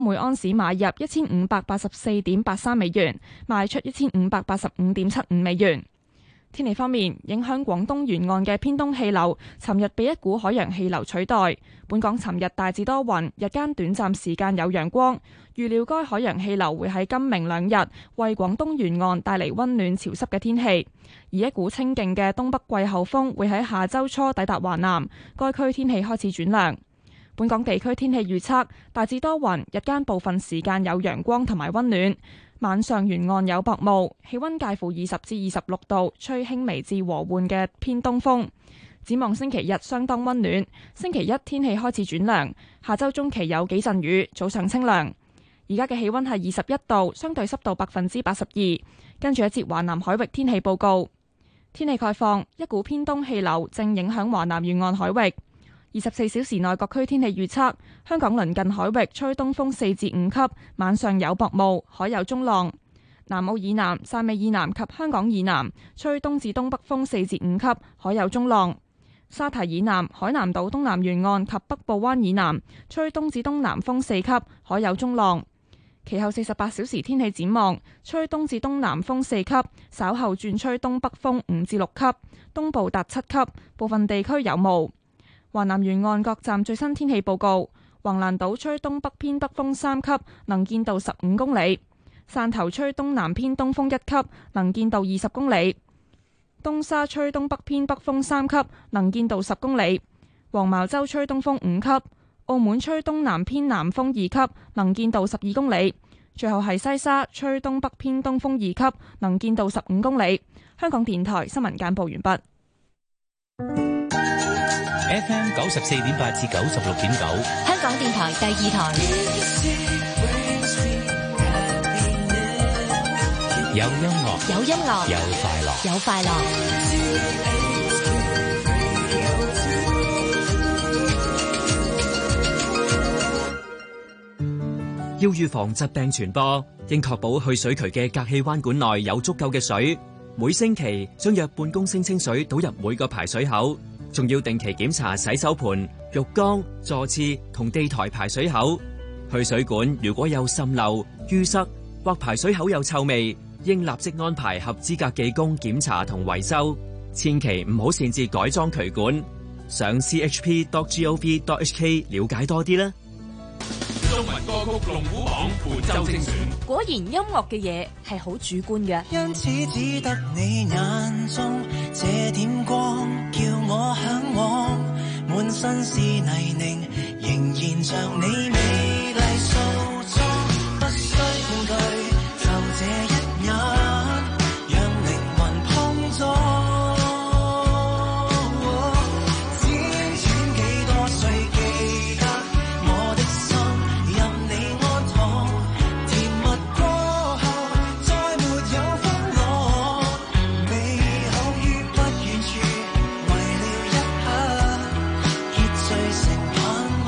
每安士買入1584.83美元，賣出1585.75美元。天氣方面，影響廣東沿岸嘅偏東氣流，尋日被一股海洋氣流取代。本港尋日大致多雲，日間短暫時間有陽光。預料該海洋氣流會喺今明兩日為廣東沿岸帶嚟溫暖潮濕嘅天氣。而一股清勁嘅東北季候風會喺下周初抵達華南，該區天氣開始轉涼。本港地區天氣預測大致多雲，日間部分時間有陽光同埋溫暖。晚上沿岸有薄霧，氣溫介乎20至26度，吹輕微至和緩嘅偏東風。展望星期日相當溫暖，星期一天氣開始轉涼，下周中期有幾陣雨，早上清涼。而家嘅氣溫係21度，相對濕度82%。跟住一節華南海域天氣報告。天氣概況，一股偏東氣流正影響華南沿岸海域。24小時內各區天氣預測：香港鄰近海域吹東風4至5級，晚上有薄霧，海有中浪；南澳以南、汕尾以南及香港以南吹東至東北風4至5級，海有中浪；沙堤以南、海南島東南沿岸及北部灣以南吹東至東南風4級，海有中浪。其後48小時天氣展望：吹東至東南風4級，稍後轉吹東北風5至6級，東部達7級，部分地區有霧。華南沿岸各站最新天氣報告：橫瀾島吹東北偏北風3級，能見度15公里；汕頭吹東南偏東風1級，能見度20公里；東沙吹東北偏北風3級，能見度10公里；黃茅洲吹東風5級；澳門吹東南偏南風2級，能見度12公里；最後係西沙吹東北偏東風2級，能見度15公里。香港電台新聞簡報完畢。 FM 94.8至96.9， 香港電台第2台。 有音樂， 有音樂， 有快樂， 有快樂。 要預防疾病傳播，應確保去水渠嘅隔氣彎管內有足夠嘅水。每星期將約半公升清水倒入每個排水口。仲要定期檢查洗手盆、浴缸、坐廁同地台排水口。去水管如果有滲漏、淤塞或排水口有臭味，應立即安排合資格技工檢查同維修。千祈唔好擅自改裝渠管。上 chp.gov.hk 了解多啲啦。 中文歌曲龍虎榜本周精選。 果然音樂嘅嘢係好主觀嘅。 因此只得你眼中這點光，叫我向往。滿身是泥濘，仍然像你美麗素妝。不需恐懼，就這一眼，讓靈魂碰撞。輾轉幾多歲，記得我的心，任你安躺。甜蜜過後，再沒有分落。美好於不遠處，為了一刻結聚成盼望。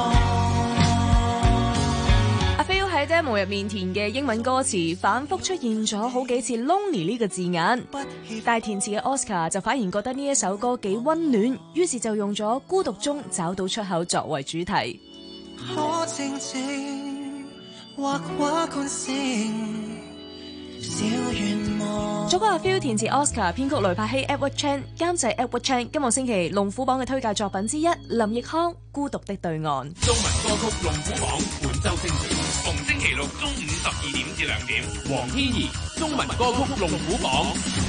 阿 Phil 喺 demo 入面填嘅英文歌詞反覆出現咗好幾次 lonely 呢個字眼，但係填詞嘅 Oscar 就反而覺得呢一首歌幾溫暖，於是就用咗孤獨中找到出口作為主題。 可靜靜畫畫觀星小願望。 作曲阿 Phil， 填詞 Oscar， 編曲雷柏希 Edward Chan， 監製 Edward Chan。今個星期龍虎榜嘅推介作品之一，林奕匡《孤獨的對岸》。 中文歌曲龍虎榜本周精選，逢星期六中午12點至2點。黃天怡中文歌曲龍虎榜。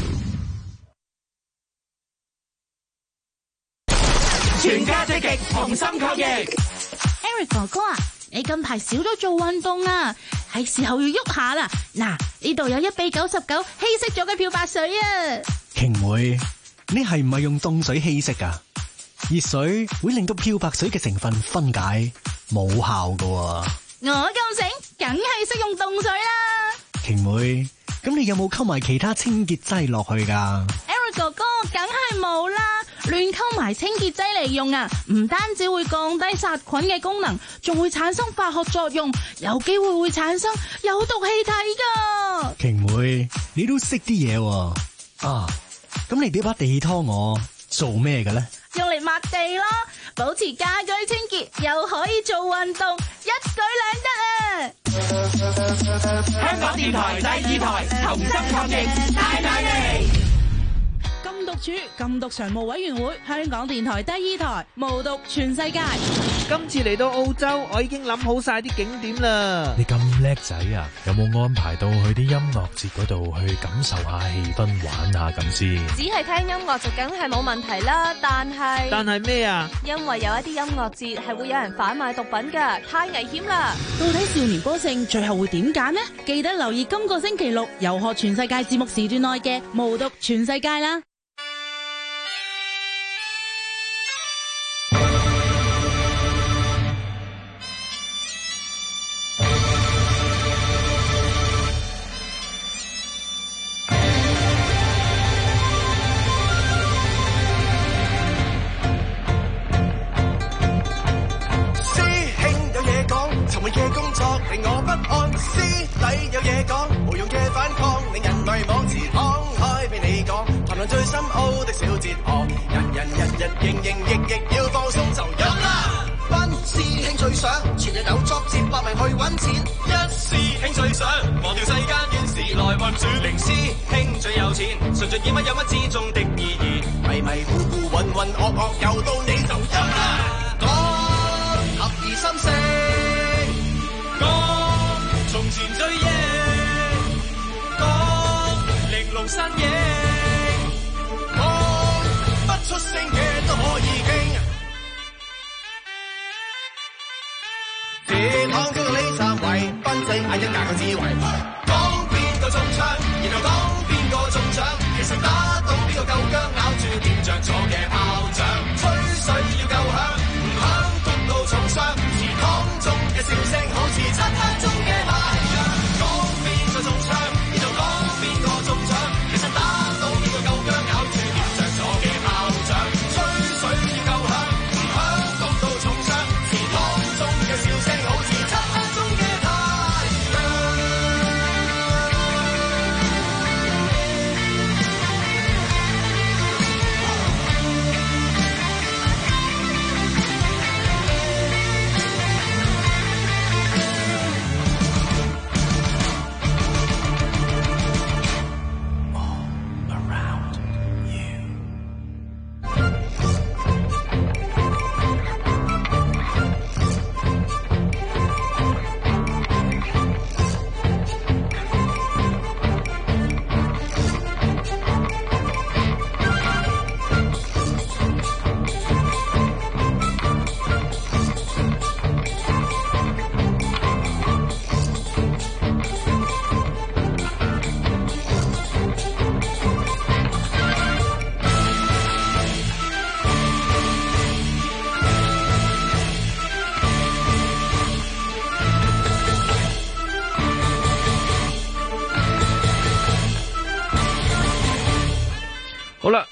全家積極，同心抗疫。 Eric 哥哥啊，你近排少咗做運動啊，係時候要喐下啦。嗱，呢度有一比99稀釋咗嘅漂白水啊。 瓊妹，你係唔係用凍水稀釋啊？熱水會令到漂白水嘅成分分解，冇效㗎喎。 我咁醒，梗係識用凍水啦。 瓊妹，咁你有冇溝埋其他清潔劑落去㗎？ Eric 哥哥，梗係冇啦。亂溝埋清潔劑嚟用啊，唔單止會降低殺菌嘅功能，仲會產生化學作用，有機會會產生有毒氣體噶。 瓊妹，你都識啲嘢喎。啊，咁你俾把地拖我做咩嘅咧？ 用嚟抹地咯，保持家居清潔，又可以做運動， 一舉兩得啊！ 香港電台第二台同心抗疫，大大利。 禁毒處禁毒常務委員會，香港電台第二台，無毒全世界。 今次嚟到澳洲，我已經諗好晒啲景點啦。 你咁叻仔啊，有冇安排到去啲音樂節嗰度去感受下氣氛，玩下咁先？ 只係聽音樂就梗係冇問題啦，但係咩啊？ 因為有一啲音樂節係會有人販賣毒品㗎，太危險啦！ 到底少年歌聲最後會點揀呢？記得留意今個星期六遊學全世界節目時段內嘅無毒全世界啦！ 最深奧的小哲學，人營亦要放鬆就飲啦。班師兄最想全日有作接百名去揾錢，一師兄最想忘掉世間怨事來運轉，零師兄最有錢，純盡演乜有乜之中的意義，迷迷糊糊渾渾噩噩又到你就飲啦。講合二心聲，講從前追憶，講玲瓏身影。出聲嘅都可以傾，鐵行叫李三位，賓仔嗌一架個智慧，講邊個中槍，然後講邊個中獎，其實打到邊個夠薑，咬住點着咗嘅炮仗，吹水要夠響，唔響篤到重傷，祠堂中嘅笑聲好似漆黑中嘅太陽，講邊個中槍，然後講邊個中獎，其實打到邊個夠薑，咬住點着咗嘅炮仗。 好啦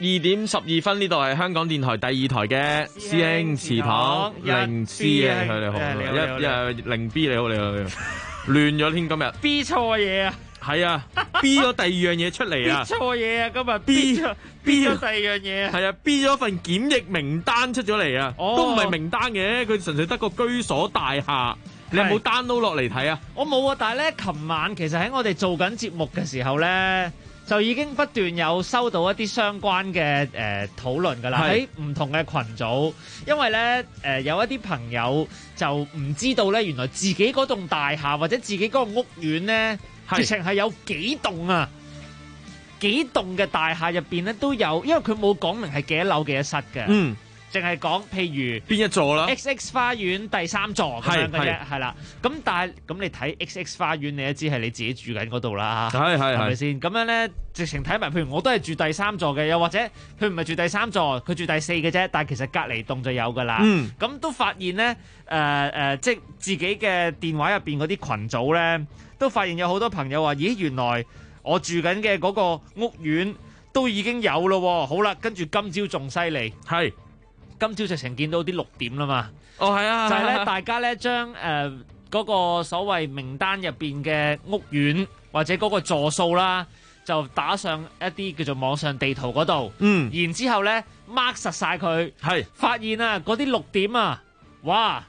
，12:12呢度係香港電台第二台嘅師兄祠堂零 C 啊，你好，一零 B 你好，亂咗添今日 B 錯嘢啊， 係啊 B 咗第二樣嘢出嚟啊 ，B 錯嘢啊，今日 B 咗第二樣嘢， 係啊 B 咗份檢疫名單出咗嚟啊，都唔係名單嘅，佢純粹得個居所大廈。你有冇 download 落嚟睇啊？ 我冇啊，但係咧，琴晚其實喺我哋做緊節目嘅時候咧，就已經不斷有收到一啲相關嘅討論㗎啦，喺唔同嘅群組，因為咧有一啲朋友就唔知道咧，原來自己嗰棟大廈或者自己嗰個屋苑咧，直情係有幾棟啊，幾棟嘅大廈入邊咧都有，因為佢冇講明係幾多樓幾多室嘅。嗯。淨係講，譬如邊一座啦 ？XX 花園第3座咁樣嘅啫，係啦。咁但係咁你睇 XX 花園，你都知係你自己住緊嗰度啦，係咪先？咁樣咧，直情睇埋，譬如我都係住第3座嘅，又或者佢唔係住第3座，佢住第4嘅啫。但係其實隔離棟就有㗎啦。咁都發現咧，即係自己嘅電話入邊嗰啲群組咧，都發現有好多朋友話：咦，原來我住緊嘅嗰個屋苑都已經有咯。好啦，跟住今朝仲犀利，係。今朝直情見到啲綠點啦嘛， 係啊， 就係咧，大家咧將嗰個所謂名單入邊嘅屋苑或者嗰個座數啦，就打上一啲叫做網上地圖嗰度，然之後咧 mark 實晒佢，係發現啊嗰啲綠點啊，哇，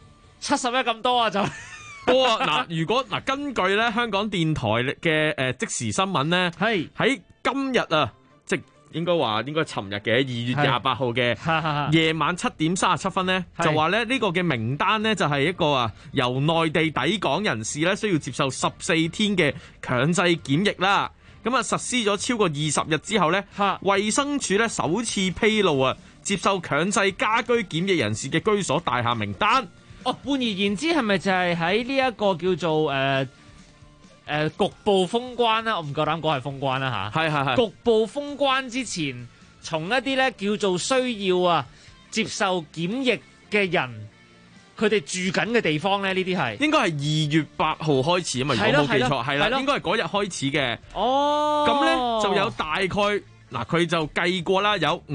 71咁多啊就。 多啊！如果根據咧香港電台嘅即時新聞咧，係喺今日啊，即係應該尋日嘅2月28號嘅夜晚7點37分咧，就話咧呢個嘅名單咧就係一個由內地抵港人士咧需要接受14天嘅強制檢疫啦。咁實施咗超過20日之後咧，衛生署咧首次披露接受強制家居檢疫人士嘅居所大廈名單。 換而言之，係咪就係喺呢一個叫做局部封關啦？我唔夠膽講係封關啦嚇。係。局部封關之前，從一啲咧叫做需要接受檢疫嘅人，佢哋住緊嘅地方咧，呢啲係應該係2月8號開始啊嘛，如果冇記錯，係啦，應該係嗰日開始嘅。咁咧就有大概佢就計過啦，有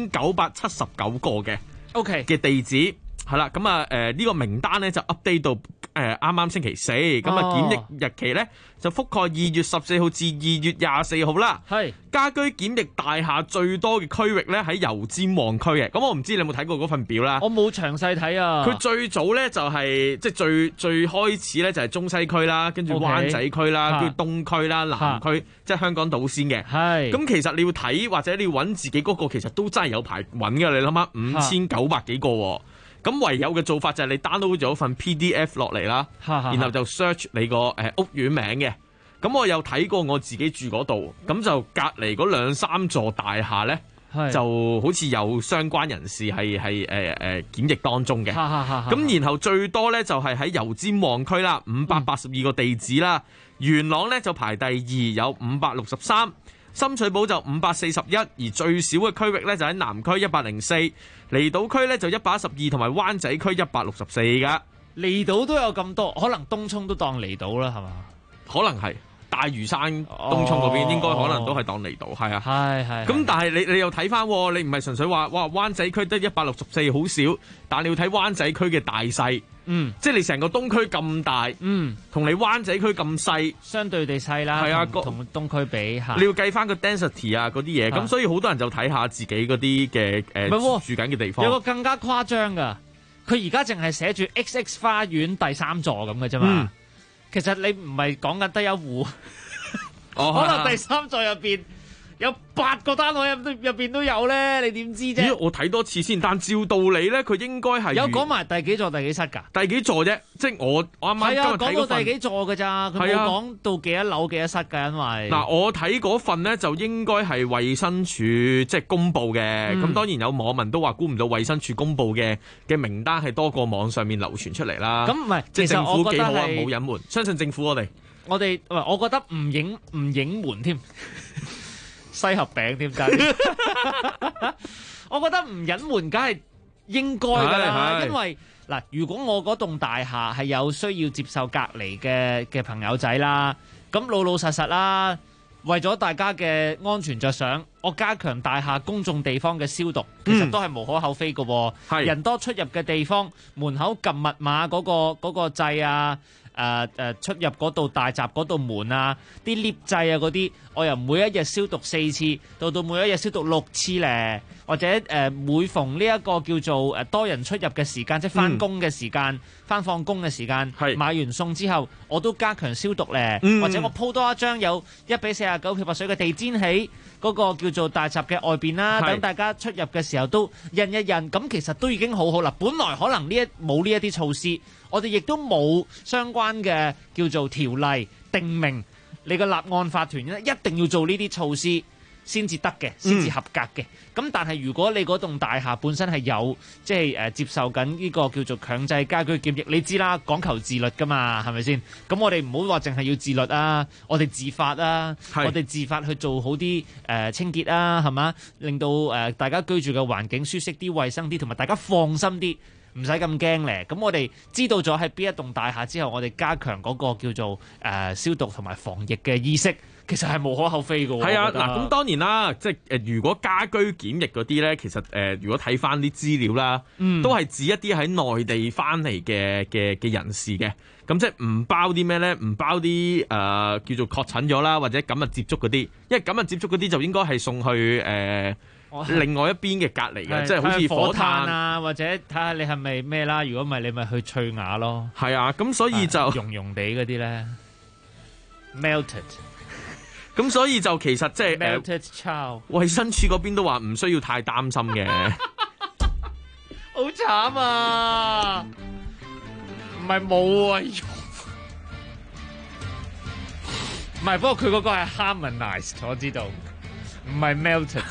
5979個嘅 OK 嘅地址。係啦，咁呢個名單咧就 update 到啱啱星期4，咁檢疫日期咧就覆蓋2月14號至2月24號啦。係家居檢疫大廈最多嘅區域咧喺油尖旺區嘅，咁我唔知你有冇睇過嗰份表啦？我冇詳細睇啊。 佢最早咧就係即係最開始咧就係中西區啦，跟住灣仔區啦，跟住東區啦、南區，即係香港島先嘅。係咁其實你要睇或者你要揾自己嗰個，其實都真係有排揾㗎。你諗下5900幾個喎。咁唯有嘅做法就係你 download 咗份 PDF 落嚟啦，然後就 search 你個屋苑名嘅。咁我有睇過我自己住嗰度，咁就隔離嗰2-3座大廈咧，就好似有相關人士係檢疫當中嘅。咁然後最多咧就係喺油尖旺區啦，582個地址啦。元朗咧就排第2，有563。深水埗就541，而最少嘅區域咧就喺南區104，離島區咧就112，同埋灣仔區164噶。 離島都有咁多，可能東涌都當離島啦，係嘛？ 可能係大嶼山東涌嗰邊應該可能都係當離島，係啊。係。咁但係你又睇翻，你唔係純粹話哇灣仔區得164好少，但係你要睇灣仔區嘅大細。即係你成個東區咁大，同你灣仔區咁細， 相對地細啦。係啊，同東區比下， 你要計翻個 density 嗰啲嘢，咁所以好多人就睇下自己嗰啲嘅住緊嘅地方。 有個更加誇張噶，佢而家淨係寫住 XX 花園第3座咁嘅啫嘛。其實你唔係講緊得一戶，可能第3座入邊有8個單位入邊都有咧，你點知啫？ 咦，我睇多次先，但照道理咧，佢應該係有講埋第幾座、第幾室㗎？ 第幾座啫？即係我啱啱今日睇嗰份， 講到第幾座㗎咋？佢冇講到幾多樓、幾多室㗎，因為我睇嗰份咧就應該係衛生署即係公佈嘅。咁當然有網民都話估唔到衛生署公佈嘅名單係多過網上面流傳出嚟啦。 咁唔係， 即係政府幾好啊，冇隱瞞，相信政府我哋我覺得唔隱瞞添。西盒餅添真，我覺得唔隱瞞梗係應該㗎啦，因為如果我嗰棟大廈係有需要接受隔離嘅朋友仔啦，咁老實實啦，為咗大家嘅安全着想，我加強大廈公眾地方嘅消毒，其實都係無可厚非嘅。人多出入嘅地方，門口撳密碼嗰個掣啊。出入嗰度大閘嗰度門啊，啲 lift 掣啊嗰啲，我由每一日消毒4次，到每一日消毒6次咧，或者每逢呢一個叫做多人出入嘅時間，即係翻工嘅時間、翻放工嘅時間，買完餸之後，我都加強消毒咧，或者我鋪多一張有1:49漂白水嘅地氈喺嗰個叫做大閘嘅外邊啦，等大家出入嘅時候都印一印，咁其實都已經好好啦。本來可能冇呢一啲措施。我哋亦都冇相關嘅叫做條例定明，你個立案法團咧一定要做呢啲措施先至得嘅，先至合格嘅。咁但係如果你嗰棟大廈本身係有即係接受緊呢個叫做強制家居檢疫，你知啦，講求自律噶嘛，係咪先？咁我哋唔好話淨係要自律啊，我哋自發啊，我哋自發去做好啲清潔啊，係嘛？令到大家居住嘅環境舒適啲、衛生啲，同埋大家放心啲。唔使咁驚咧，咁我哋知道咗喺邊一棟大廈之後，我哋加強嗰個叫做消毒同埋防疫嘅意識，其實係無可厚非嘅。係啊， 咁當然啦，即係如果家居檢疫嗰啲咧，其實如果睇翻啲資料啦，都係指一啲喺內地翻嚟嘅人士嘅，咁即係唔包啲咩咧？唔包啲叫做確診咗啦，或者緊密接觸嗰啲，因為緊密接觸嗰啲就應該係送去另外一邊嘅隔離嘅，即係好似火炭啊，或者睇下你係咪咩啦？如果唔係，你咪去翠雅咯。 係啊，咁所以就溶溶地嗰啲咧 melted。 咁所以就其實即係衛生署嗰邊都話唔需要太擔心嘅。 好慘啊！唔係冇啊，唔係，不過佢嗰個係 harmonized， 我知道，唔係 melted。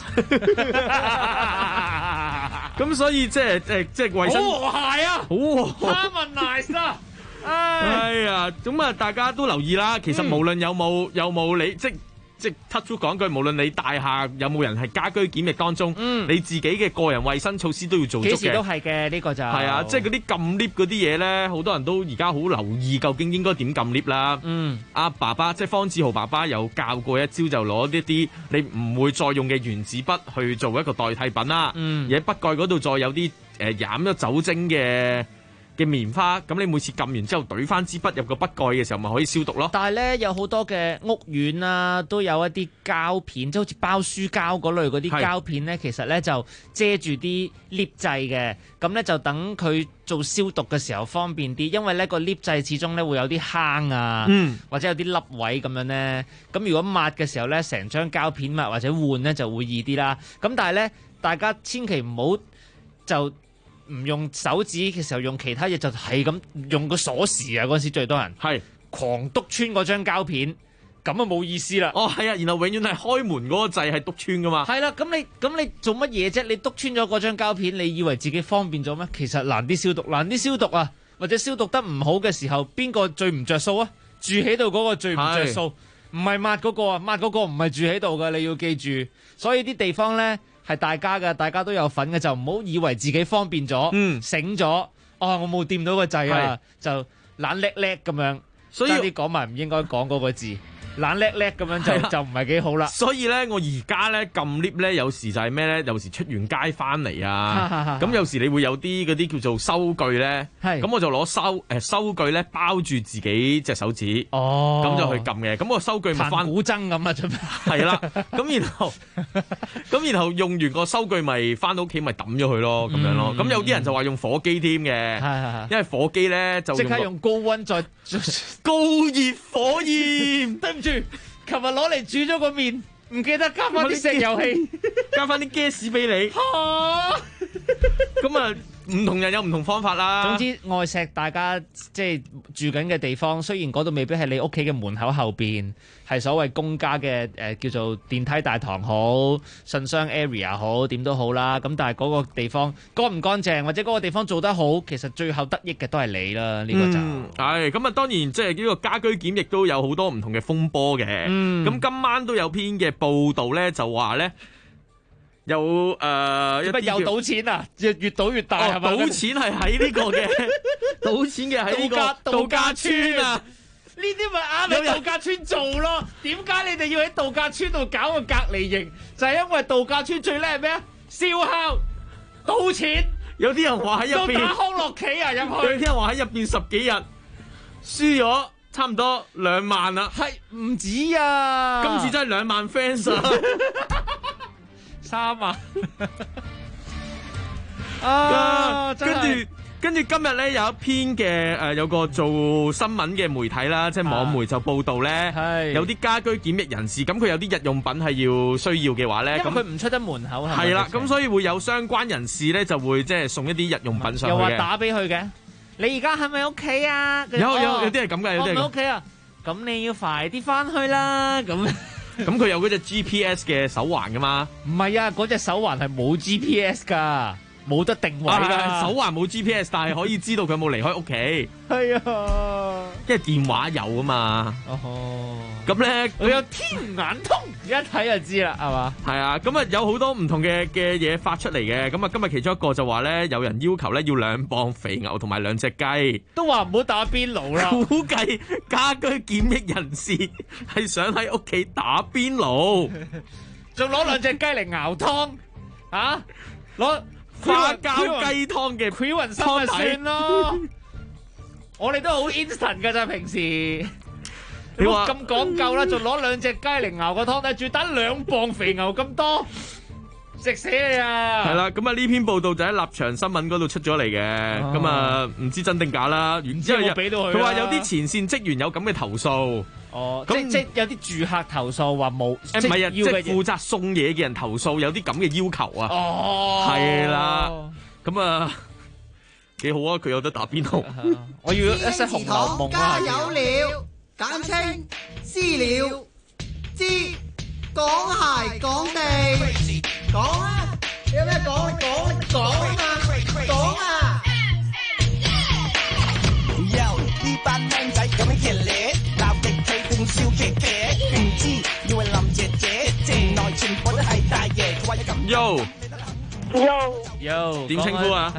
咁所以即係衛生好和諧啊， 好和諧 harmonized 啊！ 哎呀，咁啊，大家都留意啦。其實無論有冇你即 touch wood 講句，無論你大廈有冇人係家居檢疫當中，你自己嘅個人衛生措施都要做足嘅。 幾時都係嘅，呢個就係啊，即係嗰啲撳 lift 嗰啲嘢咧，好多人都而家好留意，究竟應該點撳 lift 啦。阿爸爸即係方志豪爸爸有教過一招，就攞一啲你唔會再用嘅原子筆去做一個代替品啦。而喺筆蓋嗰度再有啲染咗酒精嘅棉花，咁你每次撳完之後懟翻支筆入個筆蓋嘅時候，咪可以消毒咯。 但係咧，有好多嘅屋苑啊，都有一啲膠片，即係好似包書膠嗰類嗰啲膠片咧，其實咧就遮住啲 lift 掣嘅，咁咧就等佢做消毒嘅時候方便啲，因為咧個 lift 掣始終咧會有啲坑啊，或者有啲凹位咁樣咧，咁如果抹嘅時候咧，成張膠片抹或者換咧就會易啲啦。咁但係咧，大家千祈唔好就唔用手指嘅時候用其他嘢，就係咁用個鎖匙啊！嗰時最多人係狂篤穿嗰張膠片，咁啊冇意思啦。 哦，係啊，然後永遠係開門嗰個掣係篤穿噶嘛。 係啦，咁你做乜嘢啫？你篤穿咗嗰張膠片，你以為自己方便咗咩？其實難啲消毒，難啲消毒啊！或者消毒得唔好嘅時候，邊個最唔着數啊？住喺度嗰個最唔着數，唔係抹嗰個啊！抹嗰個唔係住喺度嘅，你要記住。所以啲地方咧，係大家嘅，大家都有份嘅，就唔好以為自己方便咗，醒咗，我冇掂到個掣啊，就懶叻叻咁樣，所以啲講埋唔應該講嗰個字，懶叻叻咁樣就唔係幾好啦。 所以咧，我而家咧撳 lift 咧，有時就係咩咧？有時出完街翻嚟啊，咁有時你會有啲嗰啲叫做收據咧，咁我就攞收據咧包住自己隻手指，咁就去撳嘅。咁個收據咪翻古箏咁啊，準備係啦。咁然後用完個收據咪翻到屋企咪抌咗佢咯，咁樣咯。咁有啲人就話用火機添嘅，因為火機咧就即刻用高溫再高熱火焰。 對唔住，琴日攞嚟煮咗個麵，唔記得加翻啲石油氣， 加翻啲 gas 俾你。咁啊，唔同人有唔同方法啦。 總之愛錫大家即係住緊嘅地方，雖然嗰度未必係你屋企嘅門口後邊，係所謂公家嘅叫做電梯大堂好、信箱 area 好，點都好啦。咁但係嗰個地方乾唔乾淨，或者嗰個地方做得好，其實最後得益嘅都係你啦。呢個就係咁啊。當然即係呢個家居檢疫都有好多唔同嘅風波嘅。咁今晚都有篇嘅報道咧，就話咧。有又賭錢啊！越賭越大係咪？ 賭錢係喺呢個嘅，賭錢嘅喺呢個度假村啊！ 呢啲咪啱你度假村做咯？點解你哋要喺度假村度搞個隔離營？就係因為度假村最叻係咩啊？燒烤、賭錢。 有啲人話喺入邊打康樂棋啊入去。 有啲人話喺入邊10幾日，輸咗差唔多2萬啦。 係唔止啊！ 今次真係2萬 fans 啊 ！3萬跟住今日咧有一篇嘅有個做新聞嘅媒體啦，即係網媒就報道咧，有啲家居檢疫人士，咁佢有啲日用品係要需要嘅話咧， 因為佢唔出得門口係啦，咁所以會有相關人士咧就會即係送一啲日用品上去嘅。 又話打俾佢嘅，你而家係咪屋企啊？ 有啲係咁嘅，有啲係屋企啊，咁你要快啲翻去啦，咁。 咁佢有嗰隻 GPS 嘅手環噶嘛？ 唔係啊，嗰隻手環係冇 GPS 噶，冇得定位噶。 手環冇 GPS， 但係可以知道佢有冇離開屋企。 係啊， 因為電話有啊嘛。咁咧佢有天眼通，一睇就知啦，係嘛？ 係啊，咁啊有好多唔同嘅嘢發出嚟嘅。咁啊今日其中一個就話咧，有人要求咧要2磅肥牛同埋2隻雞， 都話唔好打邊爐啦。 估計家居檢疫人士係想喺屋企打邊爐， 仲攞2隻雞嚟熬湯啊！攞花膠雞湯嘅潰雲參咪算咯。我哋都好 instant 噶咋平時。你話咁講究啦，仲攞2隻雞嚟熬個湯，但係仲打2磅肥牛咁多， 食死你啊！ 係啦，咁啊呢篇報道就喺立場新聞嗰度出咗嚟嘅，咁啊唔知真定假啦。然之後佢話有啲前線職員有咁嘅投訴。 哦，即有啲住客投訴話冇， 唔係啊，即係負責送嘢嘅人投訴有啲咁嘅要求啊。哦，係啦，咁啊幾好啊，佢有得打邊爐。 我要一些紅樓夢啊！ 家有料，簡稱資料，知講鞋講地，講啊！有咩講？講啊！講啊！呢班靚仔咁樣熱烈，鬧極佢定笑騎騎，唔知以為林姐姐，城內全部都係大爺，佢話有咁。 Yo， 點稱呼啊？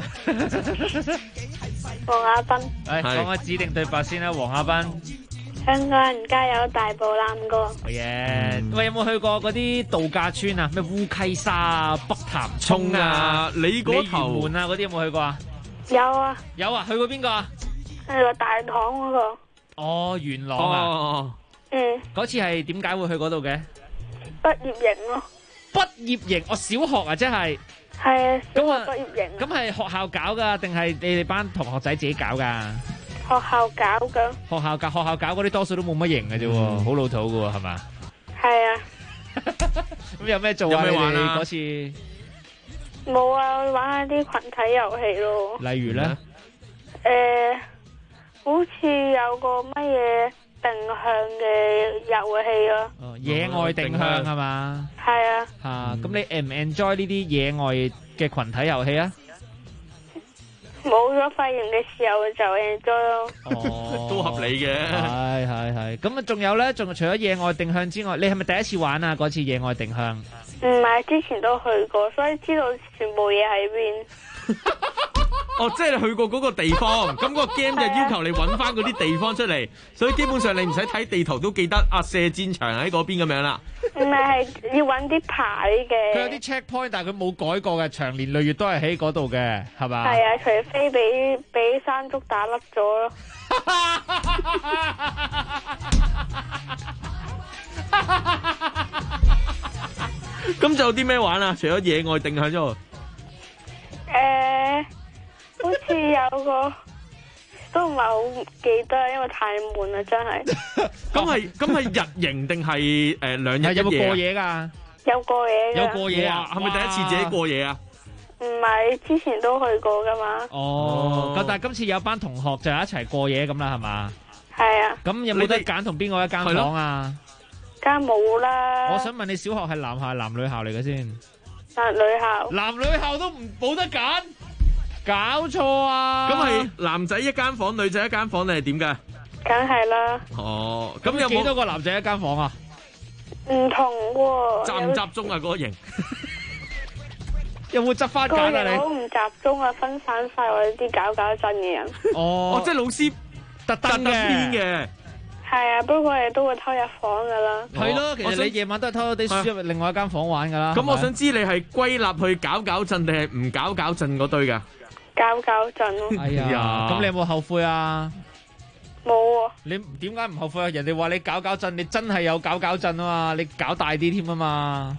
黃亞斌。 講個指定對白先啦，黃亞斌。 香港人加油，大步攬過。 好嘢！喂，有冇去過嗰啲度假村啊？咩烏溪沙啊、北潭涌啊、 你嗰頭鯉魚門啊嗰啲有冇去過啊？ 有啊。 有啊，去過邊個啊？ 去過大棠嗰個。 哦，元朗啊。嗰次係點解會去嗰度嘅？ 畢業營咯。 畢業營，我小學啊，即係。 係啊，小學畢業營。 咁係學校搞噶，定係你哋班同學仔自己搞噶？ 學校搞噶。學校搞嗰啲多數都冇乜型嘅啫，好老土噶係嘛？ 係啊。 咁有咩做啊？ 有咩玩啊？ 嗰次冇啊，玩下啲群體遊戲咯。 例如咧？ 好似有個乜嘢定向嘅遊戲咯。 哦，野外定向係嘛？ 係啊。 吓，咁你唔 enjoy 呢啲野外嘅群體遊戲啊？ 冇咗肺炎嘅時候就 enjoy 咯。 哦，都合理嘅。 係。咁啊，仲有咧？仲除咗野外定向之外，你係咪第一次玩啊？嗰次野外定向？ 唔係，之前都去過，所以知道全部嘢喺邊。 哦，即係你去過嗰個地方，咁個 game 就要求你揾翻嗰啲地方出嚟，所以基本上你唔使睇地圖都記得射戰場喺嗰邊咁樣啦。 唔係要揾啲牌嘅。 佢有啲 checkpoint，但係佢冇改過嘅，長年累月都係喺嗰度嘅，係嘛？ 係啊，除非俾山竹打甩咗咯。 咁就有啲咩玩啊？除咗野外定向之外， 好似有個都唔係好記得，因為太悶啦，真係。 咁係日營定係2日1夜？ 有冇過夜噶？ 有過夜㗎。 有過夜啊？ 係咪第一次自己過夜啊？ 唔係，之前都去過噶嘛。 哦，咁但係今次有班同學就一齊過夜咁啦，係嘛？ 係啊。 咁有冇得揀同邊個一間房啊？ 梗係冇啦。 我想問你，小學係男校男女校嚟嘅先？ 女校。 男女校都冇得揀？搞錯啊！ 咁係男仔一間房，女仔一間房，你係點噶？ 梗係啦。 哦，咁有冇幾多個男仔一間房啊？ 唔同喎。 集唔集中啊？嗰個營有冇執翻揀啊？你好唔集中啊，分散晒我哋啲搞震嘅人。 哦， 即係老師特登編嘅。 係啊，不過我哋都會偷入房噶啦。 係咯，其實你夜晚都係偷啲書入另外一間房玩噶啦。 咁我想知你係歸納去搞震定係唔搞震嗰堆噶？ 搞震咯。 哎呀，咁你有冇後悔啊？ 冇啊。 你點解唔後悔啊？人哋話你搞震，你真係有搞震啊嘛，你搞大啲添啊嘛。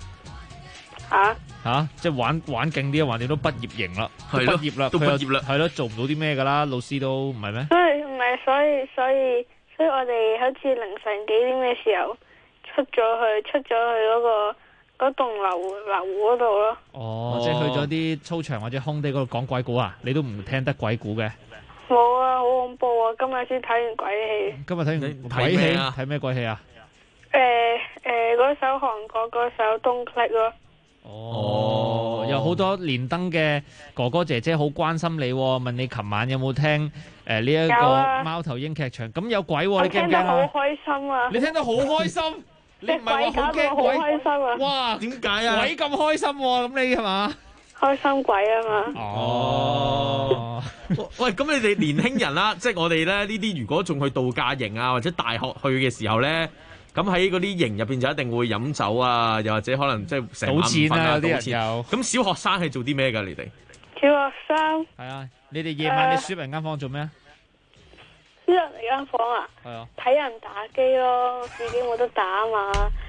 吓，即係玩勁啲啊！橫掂都畢業營啦， 係咯， 都畢業啦，係咯，做唔到啲咩噶啦，老師都唔係咩？ 所以我哋好似凌晨幾點嘅時候出咗去嗰棟樓嗰度咯。 哦，即係去咗啲操場或者空地嗰度講鬼故啊？你都唔聽得鬼故嘅？ 冇啊，好恐怖啊！今日先睇完鬼戲。 今日睇完鬼戲啊？睇咩鬼戲啊？ 嗰首韓國嗰首《Don't Click》咯。 哦，有好多連登嘅哥哥姐姐好關心你，問你琴晚有冇聽呢一個貓頭鷹劇場？咁有鬼喎，你驚唔驚啊？ 我聽得好開心啊！ 你聽得好開心，你唔係話好驚鬼？ 好開心啊！ 哇， 點解啊？ 鬼咁開心喎，咁你係嘛？ 開心鬼啊嘛！ 哦，喂，咁你哋年輕人啦，即係我哋咧呢啲，如果仲去度假營啊，或者大學去嘅時候咧。咁喺嗰啲營入邊就一定會飲酒啊，又或者可能即係成晚唔瞓啊， 有啲人有。 咁小學生係做啲咩㗎？你哋小學生係啊，你哋夜晚你輸人間房做咩啊？ 輸人哋間房啊？ 係啊， 睇人打機咯，自己冇得打啊嘛。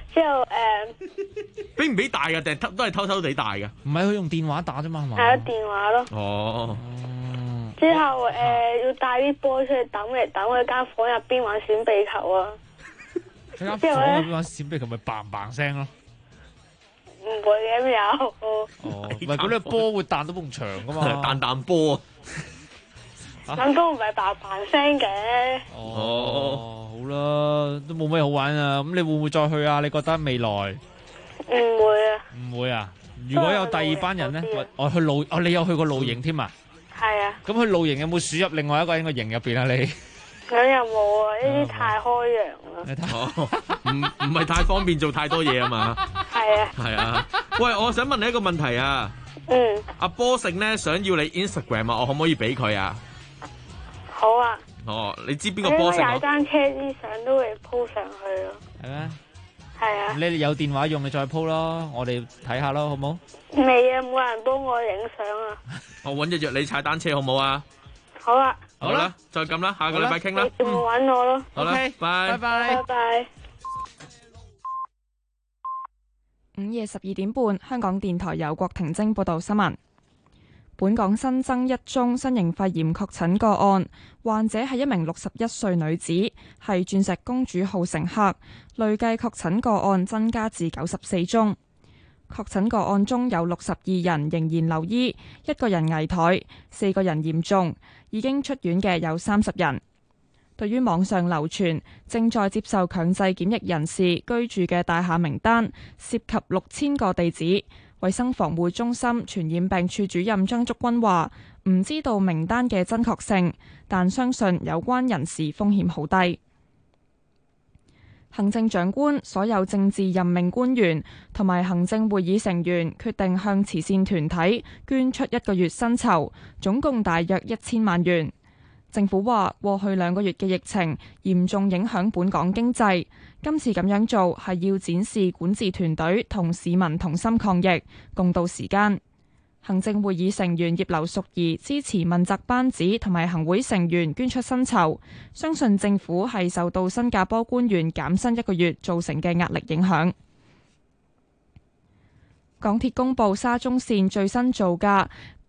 之後俾唔俾大㗎？定係都係偷偷地大㗎？ 唔係佢用電話打啫嘛，係嘛？ 係啊，電話咯。 哦。 之後要帶啲波出去抌嚟抌去間房入邊玩閃避球啊！ 喺間房入邊玩閃避球咪嘭嘭聲咯？ 唔會嘅咁有。 哦，唔係嗰啲波會彈到埲牆噶嘛？ 彈波啊！咁都唔係嘭嘭聲嘅。 哦，好啦，都冇咩好玩啊！咁你會唔會再去啊？你覺得未來？ 唔會啊。 唔會啊？如果有第二班人咧，去露你有去過露營添啊？ 係啊。 咁去露營有冇鼠入另外一個人個營入邊啊？你咁又冇啊？呢啲太開揚啦。 唔係太方便做太多嘢啊嘛。 係啊。 係啊。喂，我想問你一個問題啊。阿波勝咧想要你 Instagram 啊，我可唔可以俾佢啊？ 好啊。 哦，你知邊個波勝？ 踩單車啲相都會 po 上去咯。 係咩？ 係啊。 你哋有電話用，你再 po 咯，我哋睇下咯，好冇？ 未啊，冇人幫我影相啊。 我揾日約你踩單車好冇啊？ 好啊。 好啦，就咁啦，下個禮拜傾啦。 你揾我咯。 好啦，拜拜拜。 拜拜。 午夜12點半，香港電台由郭婷晶報道新聞。本港新增1宗新型肺炎確診個案，患者係一名61歲女子，係鑽石公主號乘客，累計確診個案增加至94宗。確診個案中有62人仍然留醫，1個人危殆，4個人嚴重，已經出院嘅有30人。對於網上流傳正在接受強制檢疫人士居住嘅大廈名單，涉及6000個地址，衛生防護中心傳染病處主任張竹君話：唔知道名單嘅真確性，但相信有關人士風險好低。行政長官、所有政治任命官員同埋行政會議成員決定向慈善團體捐出1個月薪酬，總共大約1000萬元。政府話，過去2個月嘅疫情嚴重影響本港經濟，今次咁樣做係要展示管治團隊同市民同心抗疫，共度時艱。行政會議成員葉劉淑儀支持問責班子同埋行會成員捐出薪酬，相信政府係受到新加坡官員減薪1個月造成嘅壓力影響。港鐵公布沙中線最新造價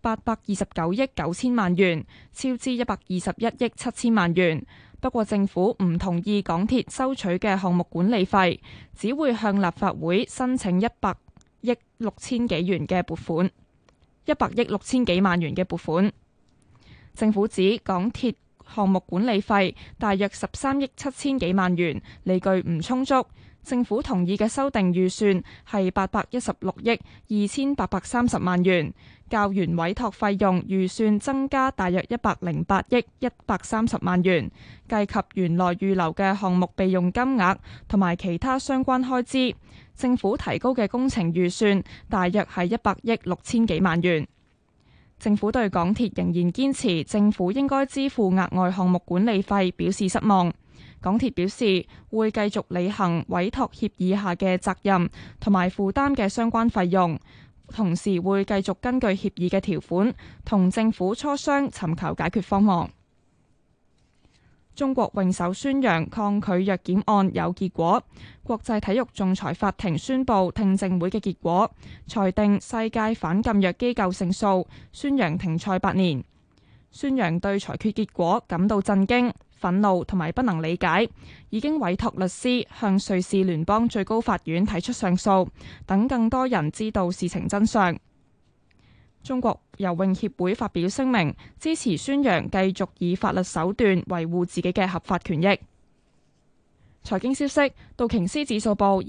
829億9千萬元，超支121億7千萬元。不過政府唔同意港鐵收取嘅項目管理費，只會向立法會申請100億6千幾元嘅撥款。100億6千幾萬元嘅撥款，政府指港鐵項目管理費大約13億7千幾萬元，理據唔充足。政府同意嘅修訂預算係816億2830萬元，較原委託費用預算增加大約108億130萬元，計及原來預留嘅項目備用金額同埋其他相關開支。政府提高嘅工程預算大約係100億6千幾萬元。政府對港鐵仍然堅持政府應該支付額外項目管理費表示失望。港鐵表示會繼續履行委託協議下嘅責任同埋負擔嘅相關費用，同時會繼續根據協議嘅條款同政府磋商，尋求解決方案。中國泳手孫楊抗拒藥檢案有結果，國際體育仲裁法庭宣布聽證會嘅結果，裁定世界反禁藥機構勝訴，孫楊停賽8年。孫楊對裁決結果感到震驚、憤怒同埋不能理解，已經委託律師向瑞士聯邦最高法院提出上訴，等更多人知道事情真相。中國游泳協會發表聲明，支持孫楊繼續以法律手段維護自己嘅合法權益。財經消息，道瓊斯指數報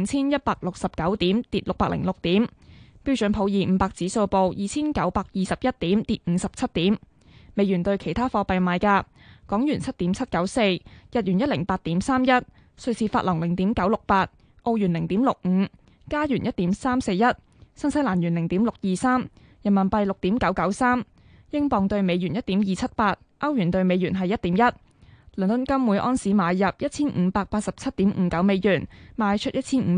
25,169點，跌606點；標準普爾500指數報2,921點，跌57點。美元對其他貨幣賣價：港元7.794，日元108.31，瑞士法郎0.968，澳元0.65，加元1.341，新西蘭元0.623。人民幣6.993，英鎊對美元1.278，歐元對美元係1.1。倫敦金每安士買入1587.59美元，賣出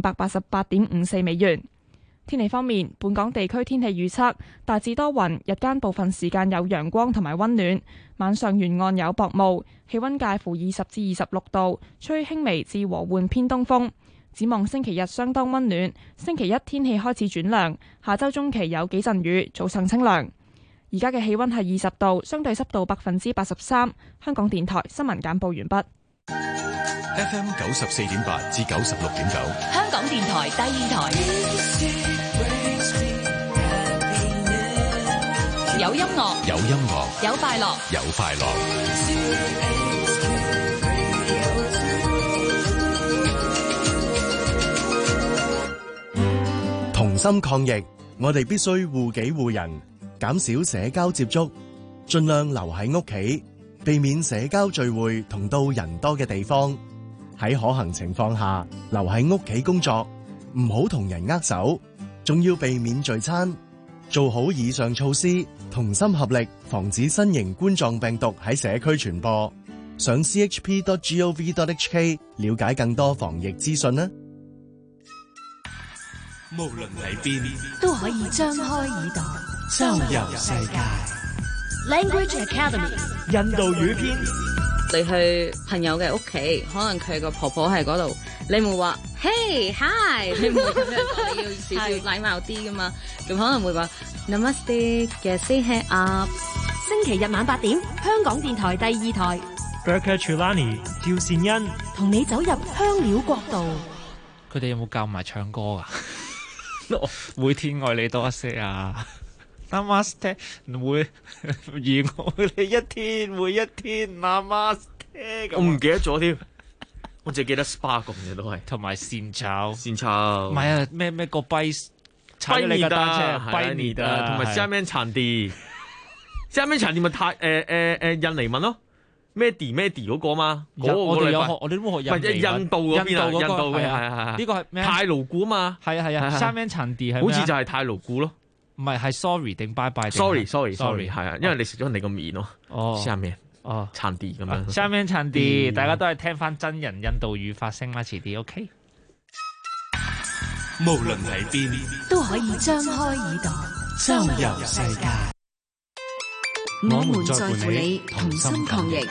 1588.54美元。天氣方面，本港地區天氣預測大致多雲，日間部分時間有陽光同埋溫暖，晚上沿岸有薄霧，氣溫介乎20至26度，吹輕微至和緩偏東風。 展望星期日相當溫暖，星期一天氣開始轉涼，下週中期有幾陣雨，早上清涼。而家嘅氣溫係20度，相對濕度83%。香港電台新聞簡報完畢。 FM 94.8至96.9， 香港電台第二台，有音樂， 有音樂， 有快樂， 有快樂。 同心抗疫，我哋必須護己護人，減少社交接觸，盡量留喺屋企，避免社交聚會同到人多嘅地方。喺可行情況下，留喺屋企工作，唔好同人握手，仲要避免聚餐。做好以上措施，同心合力，防止新型冠狀病毒喺社區傳播。上 chp.gov.hk 了解更多防疫資訊啦。 無論喺邊， 都可以張開耳朵周遊世界。 Language Academy 印度語篇。 你去朋友嘅屋企，可能佢個婆婆喺嗰度，你唔會話 Hey Hi， 你唔會咁樣講，你要少少禮貌啲噶嘛。咁可能會話 Namaste 嘅 Say Hey Up。 星期日晚8點，香港電台第2台。 Berker Chulani 趙善恩同你走入香料國度。 佢哋有冇教埋唱歌噶？每天愛你多一些啊 ！Namaste 會如我你一天每一天 Namaste。 我唔記得咗添，我淨係記得 SPA 咁嘅都係， 同埋善炒。 唔係啊，咩個跛踩咗你架單車，跛你啊， 同埋下面產地，下面產地咪泰印尼文咯。咩地嗰個嘛？ 我哋有學，我哋都冇學印尼文。 印度嗰邊啊，印度嘅係呢個係咩？ 泰盧古嘛？ 係啊，三蚊殘地係好似就係泰盧古咯。 唔係 sorry 定 bye bye。sorry 係啊，因為你食咗人哋個面咯。 哦， 下面殘地咁樣。 三蚊殘地，大家都係聽翻真人印度語發聲啦，遲啲 OK。 無論喺邊， 都可以張開耳朵周遊世界。 我們在乎你，同心抗疫。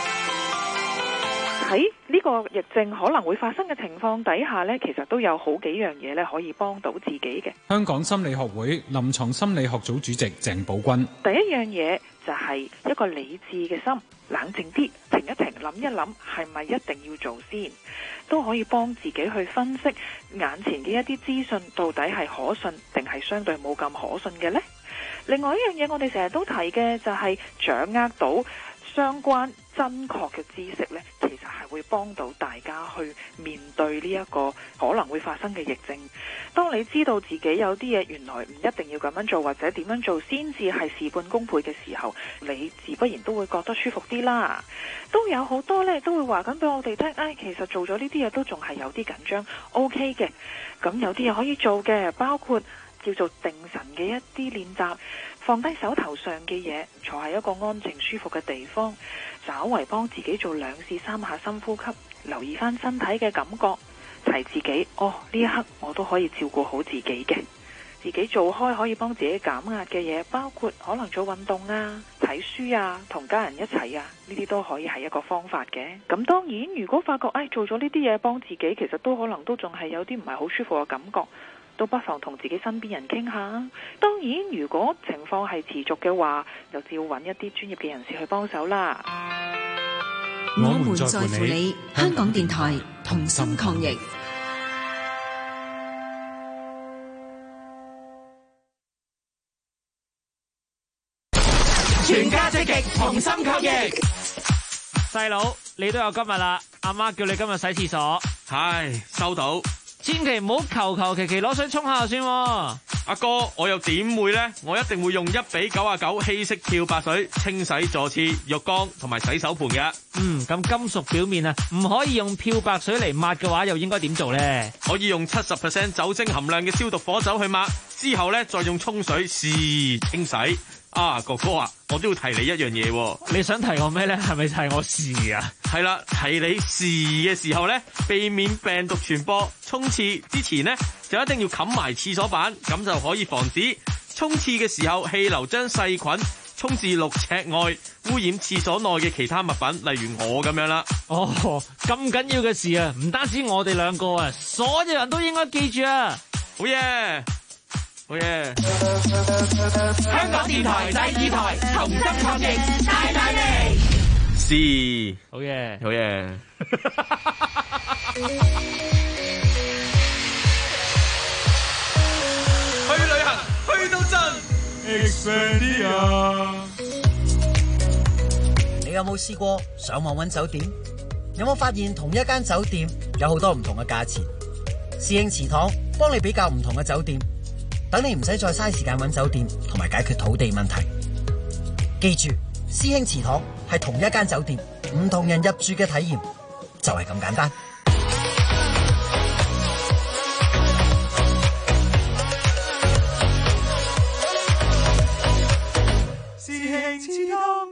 喺呢個疫症可能會發生嘅情況底下呢，其實都有好幾樣嘢咧可以幫到自己嘅。 香港心理學會臨床心理學組主席鄭寶君。 第一樣嘢就係一個理智嘅心，冷靜啲，停一停，諗一諗，係咪一定要做先？都可以幫自己去分析眼前嘅一啲資訊到底係可信定係相對冇咁可信嘅呢？另外一樣嘢我哋成日都提嘅就係掌握到相關真確嘅知識呢，其實係會幫到大家去面對呢一個可能會發生嘅疫症。當你知道自己有啲嘢原來唔一定要咁樣做，或者點樣做先至係事半功倍嘅時候，你自不然都會覺得舒服啲啦。都有好多呢都會話緊俾我哋聽，其實做咗呢啲嘢都仲係有啲緊張 OK 嘅。咁有啲嘢可以做嘅，包括叫做定神嘅一啲練習，放低手頭上嘅嘢，坐喺一個安靜舒服嘅地方，稍為幫自己做2至3下深呼吸，留意翻身體嘅感覺，提自己呢一刻我都可以照顧好自己嘅。自己做開可以幫自己減壓嘅嘢，包括可能做運動啊、睇書啊、同家人一齊啊，呢啲都可以係一個方法嘅。咁當然如果發覺做咗呢啲嘢幫自己，其實都可能都仲係有啲唔係好舒服嘅感覺，都不妨同自己身邊人傾下。當然如果情況係持續嘅話，就照揾一啲專業嘅人士去幫手啦。 我們在乎你，香港電台同心抗疫。 全家積極同心抗疫。 細佬，你都有今日啦，阿媽叫你今日洗廁所。 係，收到。 千祈唔好求其攞水沖下就算喎。 阿哥，我又點會呢？我一定會用1:99稀釋漂白水清洗坐廁、浴缸同埋洗手盆嘅。 咁金屬表面啊，唔可以用漂白水嚟抹嘅話，又應該點做呢？ 可以用70% 酒精含量嘅消毒火酒去抹，之後呢，再用沖水試清洗。哥哥啊，我都要提你一樣嘢喎。 你想提我咩呢？係咪提我試啊？ 係啦，提你試嘅時候呢，避免病毒傳播，沖廁之前呢，就一定要冚埋廁所板，咁就可以防止沖廁嘅時候氣流將細菌沖至6尺外，污染廁所內嘅其他物品，例如我咁樣啦。 哦，咁緊要嘅事啊，唔單止我哋兩個啊，所有人都應該記住啊！ 好嘢，好嘢！ 香港電台第2台同心抗疫，大力！ 是， 好嘢， 好嘢。 去旅行去到盡 Expedia。 你有冇試過上網揾酒店？有冇發現同一間酒店有好多唔同嘅價錢？師兄祠堂幫你比較唔同嘅酒店，等你唔使再嘥時間揾酒店同埋解決土地問題。記住，師兄祠堂係同一間酒店，唔同人入住嘅體驗就係咁簡單。 師兄祠堂。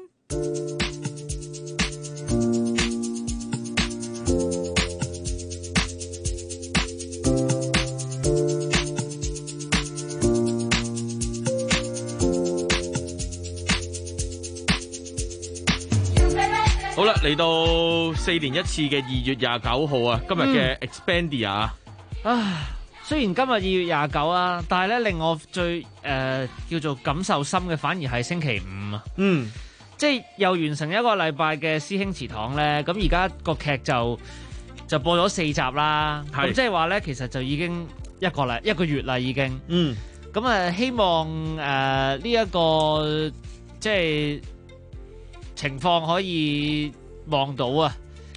好啦，嚟到4年一次嘅2月29號啊，今日嘅 Expedia。 雖然今日2月29啊，但係咧令我最叫做感受深嘅，反而係星期五啊。即係又完成一個禮拜嘅師兄祠堂咧，咁而家個劇就播咗4集啦。咁即係話咧，其實就已經一個月啦，已經。咁希望呢一個即係情況可以望到啊，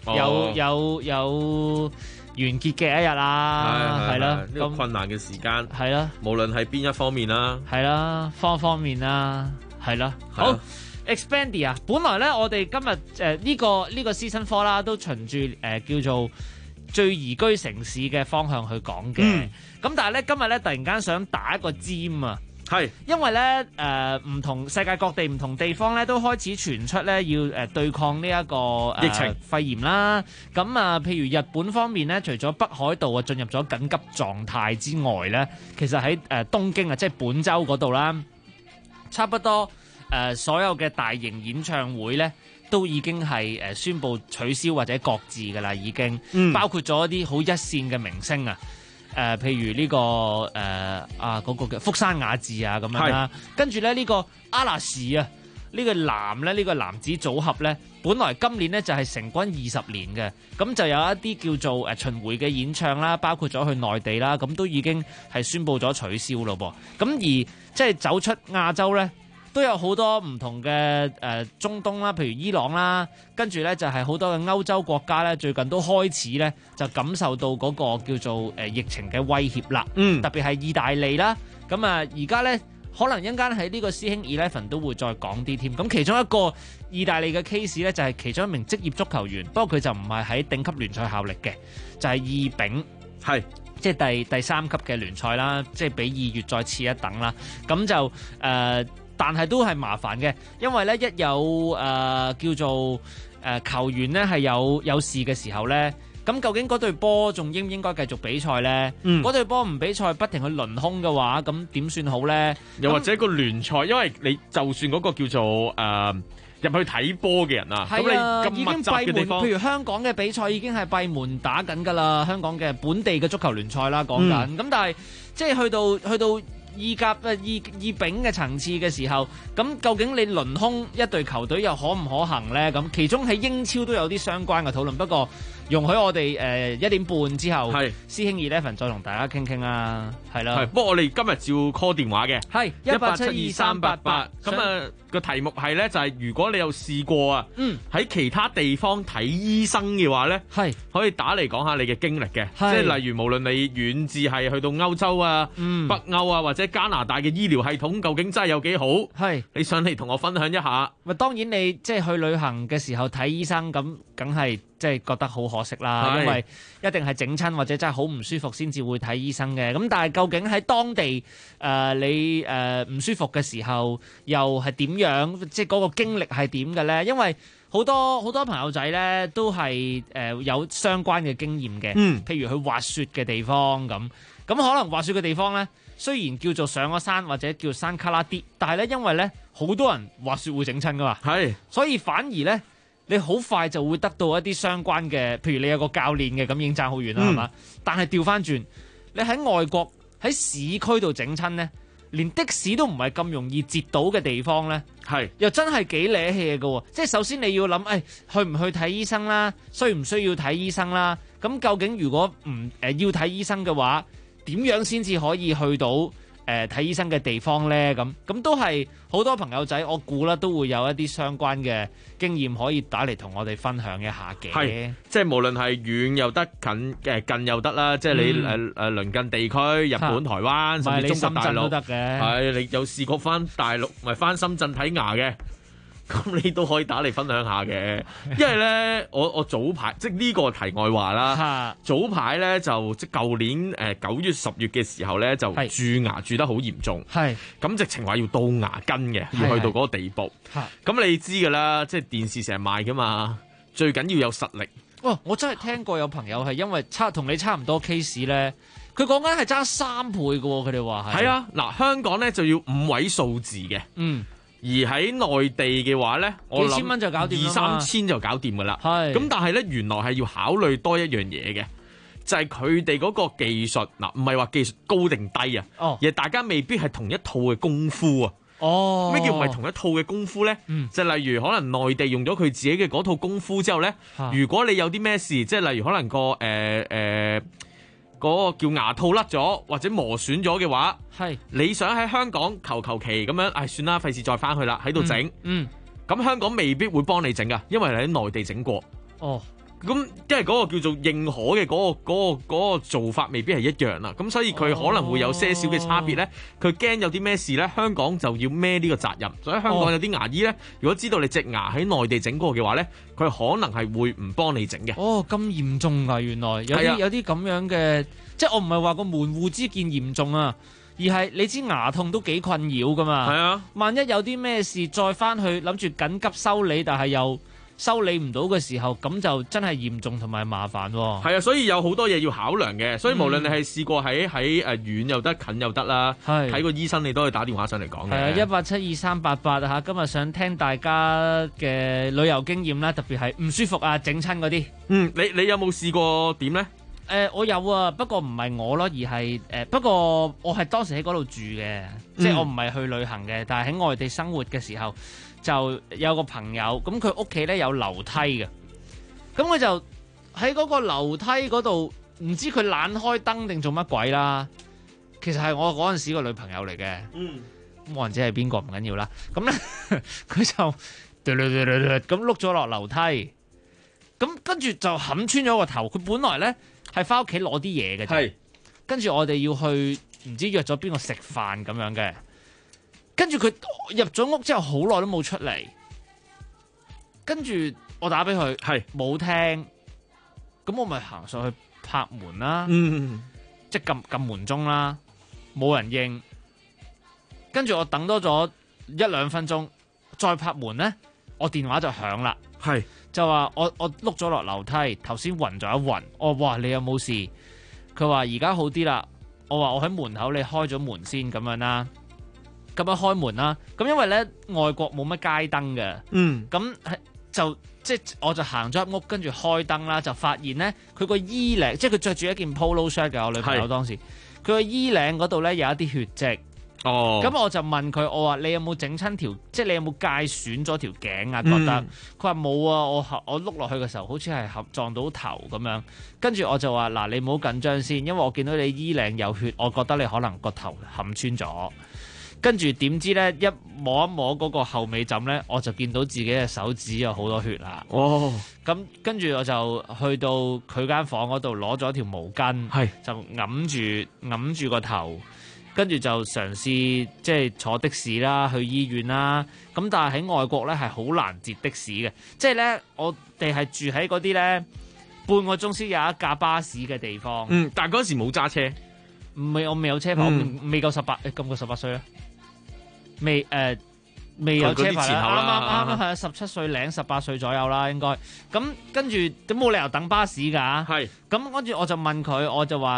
有完結嘅一日啦，係啦， 呢個困難嘅時間， 係啦， 無論係邊一方面啦， 係啦，方方面啦，係啦，好 Expedia， 本來咧我哋今日呢個 Season 4啦，都循住叫做最宜居城市嘅方向去講嘅，咁但係咧今日咧突然間想打一個尖啊！ 係， 因為咧唔同世界各地唔同地方咧都開始傳出咧要對抗呢一個疫情肺炎啦。咁啊，譬如日本方面咧，除咗北海道啊進入咗緊急狀態之外咧，其實喺東京啊，即係本州嗰度啦，差不多所有嘅大型演唱會咧都已經係宣布取消或者擱置㗎啦，已經，包括咗一啲好一線嘅明星啊。譬如呢個嗰個嘅福山雅治啊咁樣啦，跟住咧呢個阿拉士啊，呢個男子組合咧，本來今年咧就係成軍20年嘅，咁就有一啲叫做巡迴嘅演唱啦，包括咗去內地啦，咁都已經係宣布咗取消咯噃，咁而即係走出亞洲咧，都有好多唔同嘅中東啦，譬如伊朗啦，跟住咧就係好多嘅歐洲國家咧，最近都開始咧就感受到嗰個叫做疫情嘅威脅啦。特別係意大利啦，咁啊而家咧可能一陣間喺呢個師兄 Eleven 都會再講啲添。咁其中一個意大利嘅 case 咧就係其中一名職業足球員，不過佢就唔係喺頂級聯賽效力嘅，就係意丙，係即係第3級嘅聯賽啦，即係比2月再次一等啦。咁就但係都係麻煩嘅，因為咧一有叫做球員咧係有事嘅時候咧，咁究竟嗰隊波仲應唔應該繼續比賽咧？嗰隊波唔比賽，不停去輪空嘅話，咁點算好咧？ 又或者個聯賽，因為你就算嗰個叫做入去睇波嘅人啊，咁你咁密集嘅地方， 譬如香港嘅比賽已經係閉門打緊㗎啦，香港嘅本地嘅足球聯賽啦講緊，咁但係即係去到意甲意丙嘅層次嘅時候，咁究竟你輪空一隊球隊又可唔可行呢？咁其中喺英超都有啲相關嘅討論，不過容許我哋1點半之後，師兄 Eleven 再同大家傾傾啦，係啦。 不過我哋今日照 call 電話嘅， 係1872388。 咁啊個題目係咧就係如果你有試過啊，喺其他地方睇醫生嘅話咧，係可以打嚟講下你嘅經歷嘅，即係例如無論你遠至係去到歐洲啊、北歐啊或者加拿大嘅醫療系統究竟真係有幾好，係你上嚟同我分享一下。 咪當然你即係去旅行嘅時候睇醫生咁，梗係即係覺得好可惜啦，因為一定係整親或者真係好唔舒服先至會睇醫生嘅。咁但係究竟喺當地你唔舒服嘅時候又係點樣？即係嗰個經歷係點嘅咧？因為好多朋友仔咧都係有相關嘅經驗嘅，譬如去滑雪嘅地方咁可能滑雪嘅地方咧雖然叫做上咗山或者叫山卡拉啲，但係咧因為咧好多人滑雪會整親噶嘛， 係，所以反而咧你好快就會得到一啲相關嘅，譬如你有個教練嘅，咁已經爭好遠啦，係嘛？但係調翻轉，你喺外國喺市區度整親咧，連的士都唔係咁容易截到嘅地方咧，又真係幾瀨氣嘅喎。即係首先你要諗，去唔去睇醫生啦？需唔需要睇醫生啦？咁究竟如果唔要睇醫生嘅話，點樣先至可以去到睇醫生嘅地方呢？咁都係好多朋友仔，我估啦都會有一啲相關嘅經驗可以打嚟同我哋分享一下嘅。 係，即係無論係遠又得，近又得啦。即係你鄰近地區，日本、台灣，甚至中國大陸都得嘅。 係，你有試過翻大陸，咪翻深圳睇牙嘅？咁你都可以打嚟分享下嘅，因為咧我早排即係呢個題外話啦。早排咧就即係舊年9月10月嘅時候咧就蛀牙蛀得好嚴重，咁直情話要到牙根嘅，要去到嗰個地步。咁你知㗎啦，即係電視成日賣㗎嘛，最緊要有實力。 我真係聽過有朋友係因為同你差唔多 case 咧，佢講緊係爭3倍㗎喎，佢哋話係。係啊， 嗱香港咧就要5位數字嘅。而喺內地嘅話咧，我諗幾千蚊就搞掂啦，2-3千就搞掂噶啦。咁但係咧，原來係要考慮多一樣嘢嘅，就係佢哋嗰個技術嗱，唔係話技術高定低啊，而係大家未必係同一套嘅功夫啊。咩叫唔係同一套嘅功夫咧？就例如可能內地用咗佢自己嘅嗰套功夫之後咧，如果你有啲咩事，即係例如可能嗰個叫牙套甩咗或者磨損咗嘅話，你想喺香港求其咁樣，算啦，費事再翻去啦，喺度整。咁香港未必會幫你整噶，因為你喺內地整過。咁因為嗰個叫做認可嘅嗰個做法未必係一樣啦。咁所以佢可能會有些少嘅差別咧。佢驚有啲咩事咧，香港就要孭呢個責任。所以香港有啲牙醫咧，如果知道你隻牙喺內地整過嘅話咧，佢可能係會唔幫你整嘅。 咁嚴重㗎，原來有啲咁樣嘅，即係我唔係話個門戶之見嚴重啊，而係你知牙痛都幾困擾㗎嘛。係啊，萬一有啲咩事再翻去諗住緊急修理，但係又修理唔到嘅時候，咁就真係嚴重同埋麻煩喎。 係啊，所以有好多嘢要考量嘅。所以無論你係試過喺遠又得，近又得啦，睇個醫生你都可以打電話上嚟講嘅。 係啊，1872388啊，今日想聽大家嘅旅遊經驗啦，特別係唔舒服啊、整親嗰啲。 你有冇試過點呢？ 我有啊，不過唔係我咯，而係不過我係當時喺嗰度住嘅，即係我唔係去旅行嘅，但係喺外地生活嘅時候。就有個朋友，咁佢屋企咧有樓梯嘅，咁佢就喺嗰個樓梯嗰度，唔知佢懶開燈定做乜鬼啦。其實係我嗰陣時個女朋友嚟嘅，冇人知係邊個唔緊要啦。咁咧佢就咁碌咗落樓梯，咁跟住就冚穿咗個頭。佢本來咧係翻屋企攞啲嘢嘅，跟住我哋要去唔知約咗邊個食飯咁樣嘅。跟住佢入咗屋之後，好耐都冇出嚟。跟住我打俾佢，冇聽。咁我咪行上去拍門啦，即係撳門鐘啦，冇人應。跟住我等多咗1-2分鐘，再拍門咧，我電話就響啦，就話我碌咗落樓梯，頭先暈咗一暈。我話你有冇事？佢話而家好啲啦。我話我喺門口，你開咗門先咁樣啦。咁樣開門啦，咁因為咧外國冇乜街燈嘅，咁就即係我就行咗入屋，跟住開燈啦，就發現咧佢個衣領，即係佢着住一件 polo shirt 嘅，我女朋友當時，佢個衣領嗰度咧有一啲血跡，咁我就問佢，我話你有冇整親條，即係你有冇界損咗條頸啊？覺得佢話冇啊，我碌落去嘅時候好似係撞到頭咁樣，跟住我就話嗱，你唔好緊張先，因為我見到你衣領有血，我覺得你可能個頭冚穿咗。跟住點知咧，一摸一摸嗰個後尾枕咧，我就見到自己嘅手指有好多血啦。咁跟住我就去到佢間房嗰度攞咗條毛巾，就揞住個頭，跟住就嘗試即係坐的士啦，去醫院啦。咁但係喺外國咧係好難截的士嘅，即係咧我哋係住喺嗰啲咧半個鐘先有一架巴士嘅地方。 但係嗰時冇揸車， 我未有車牌，我未夠18，咁過18歲咧。未有車牌啦，啱係17歲零18歲左右啦，應該。咁跟住都冇理由等巴士㗎。咁跟住我就問佢，我就話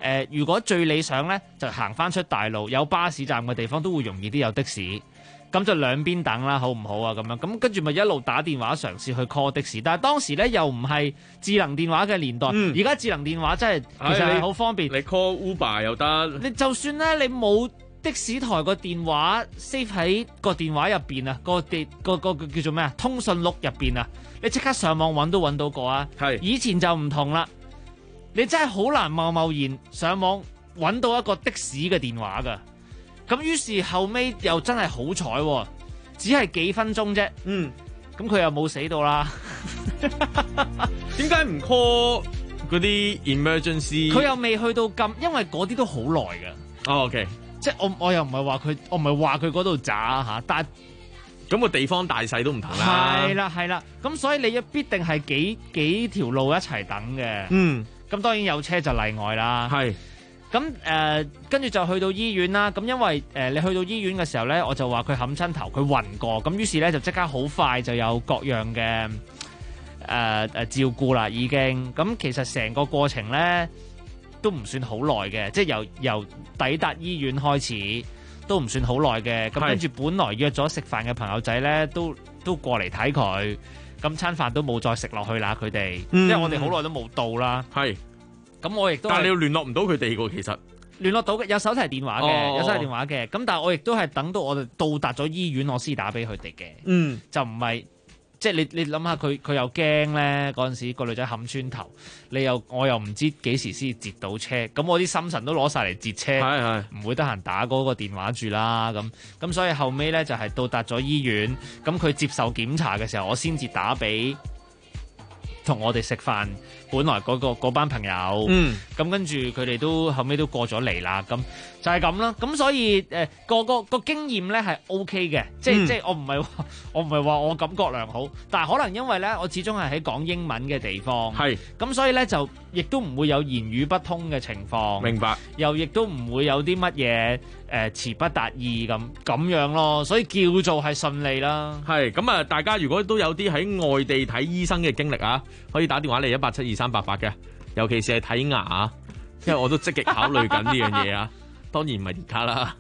如果最理想咧，就行翻出大路，有巴士站嘅地方都會容易啲有的士，咁就兩邊等啦，好唔好啊？咁樣咁跟住咪一路打電話嘗試去 call 的士，但係當時咧又唔係智能電話嘅年代，而家智能電話真係其實係好方便， 你 call Uber 又得， 你就算咧你冇的士台個電話 save 喺個電話入邊啊，個叫做咩啊？通訊錄入邊啊，你即刻上網揾都揾到個啊！以前就唔同啦。你真係好難貿然上網揾到一個的士嘅電話㗎，咁於是後尾又真係好彩，只係幾分鐘啫。咁佢又冇死到啦。 點解唔 call 嗰啲 emergency？ 佢又未去到咁，因為嗰啲都好耐㗎。 OK， 即係我又唔係話佢，我唔係話佢嗰度渣嚇，但係咁個地方大細都唔同啦。 係啦，咁所以你必定係幾條路一齊等嘅。咁當然有車就例外啦。咁跟住就去到醫院啦。咁因為你去到醫院嘅時候咧，我就話佢冚親頭，佢暈過。咁於是咧就即刻好快就有各樣嘅照顧啦，已經。咁其實成個過程咧都唔算好耐嘅，即係由抵達醫院開始都唔算好耐嘅。咁跟住本來約咗食飯嘅朋友仔咧都過嚟睇佢。咁餐飯都冇再食落去啦，佢哋，因為我哋好耐都冇到啦。咁我亦都， 但係你要聯絡唔到佢哋喎，其實聯絡到嘅有手提電話嘅，有手提電話嘅。咁但係我亦都係等到我哋到達咗醫院，我先打俾佢哋嘅。就唔係即係你諗下佢又驚咧，嗰陣時個女仔冚穿頭，我又唔知幾時先截到車，咁我啲心神都攞晒嚟截車，唔會得閒打嗰個電話住啦。咁所以後尾咧就係到達咗醫院，咁佢接受檢查嘅時候，我先至打俾同我哋食飯本來嗰班朋友，咁跟住佢哋都後尾都過咗嚟啦，咁就係咁啦。咁所以個經驗咧係 OK 嘅，即係我唔係話我感覺良好，但係可能因為咧我始終係喺講英文嘅地方，咁所以咧就亦都唔會有言語不通嘅情況， 明白， 又亦都唔會有啲乜嘢詞不達意咁樣咯，所以叫做係順利啦。 咁啊，大家如果都有啲喺外地睇醫生嘅經歷啊，可以打電話嚟1872388嘅，尤其是係睇牙啊，因為我都積極考慮緊呢樣嘢啊。當然唔係而家啦，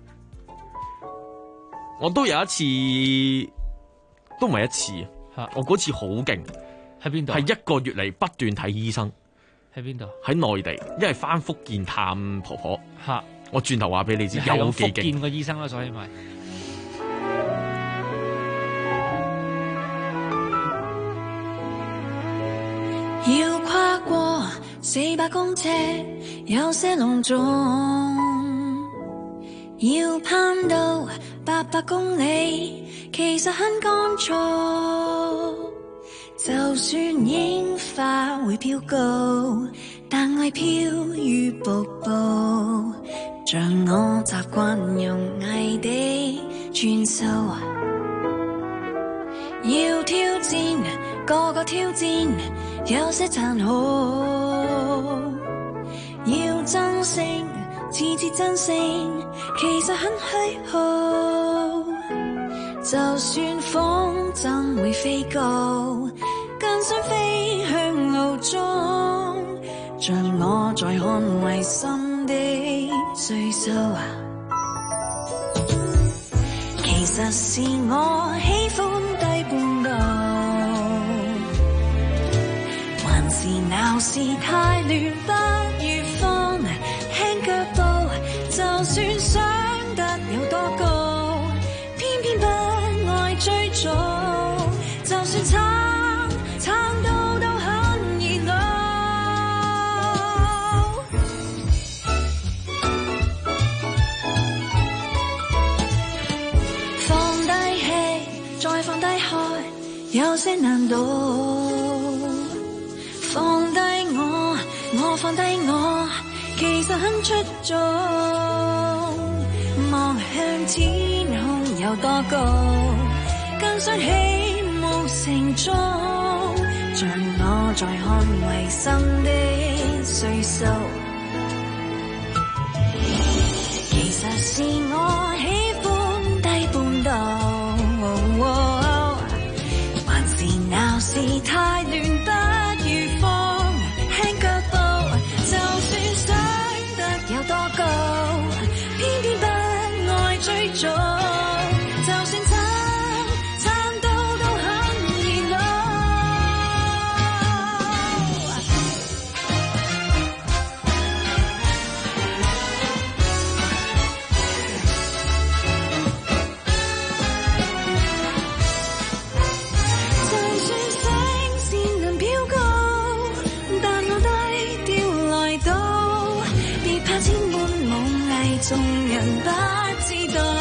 我都有一次，都唔係一次，我嗰次好勁， 喺邊度？ 係1個月嚟不斷睇醫生。 喺邊度？ 喺內地，因為翻福建探婆婆。我轉頭話俾你知，有幾勁。 福建個醫生啦，所以咪。 要跨過400公尺，有些隆重；要攀到800公里，其實很乾燥。就算櫻花會飄高，但愛飄於瀑布，像我習慣用藝的轉數。要挑戰，個個挑戰，有些殘酷。要爭勝，次次爭勝，其實很虛耗。就算風箏會飛高，更想飛向路中，像我在捍衛心的歲數。其實是我喜歡低半度，還是鬧市太亂不如放輕腳步，就算想得有多高，偏偏不愛追逐，就算撐到都很熱鬧。放低氣，再放低開，有些難度。放低我放低我，其實很出眾。望向天空有多高，更想起舞成中，像我在捍衛心的歲數。其實是我喜歡低半度，還是鬧市太亂不如放輕腳步，就算想得眾人不知道。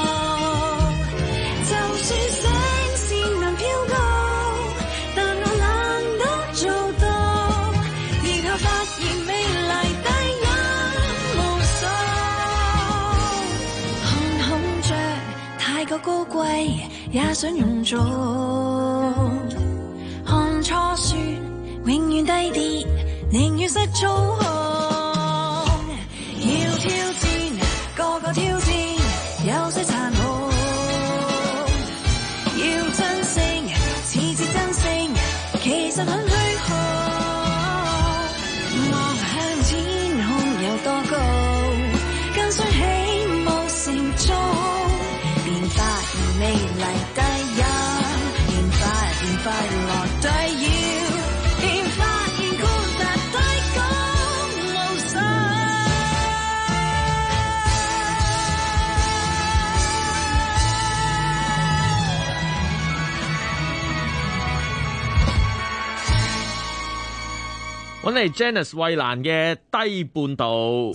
就算聲線能飄高，但我懶得做到。然後發現美麗低人無數，看着太過高貴，也想用做。看初選永遠低跌，寧願失操控。要挑戰，個個挑戰，有些殘酷。要真誠，似是真誠，其實很虛空。望向天空有多高，跟隨起舞成蹤，便發現美麗第一，便發現快樂第二。 揾嚟 Janice 衛蘭嘅低半度。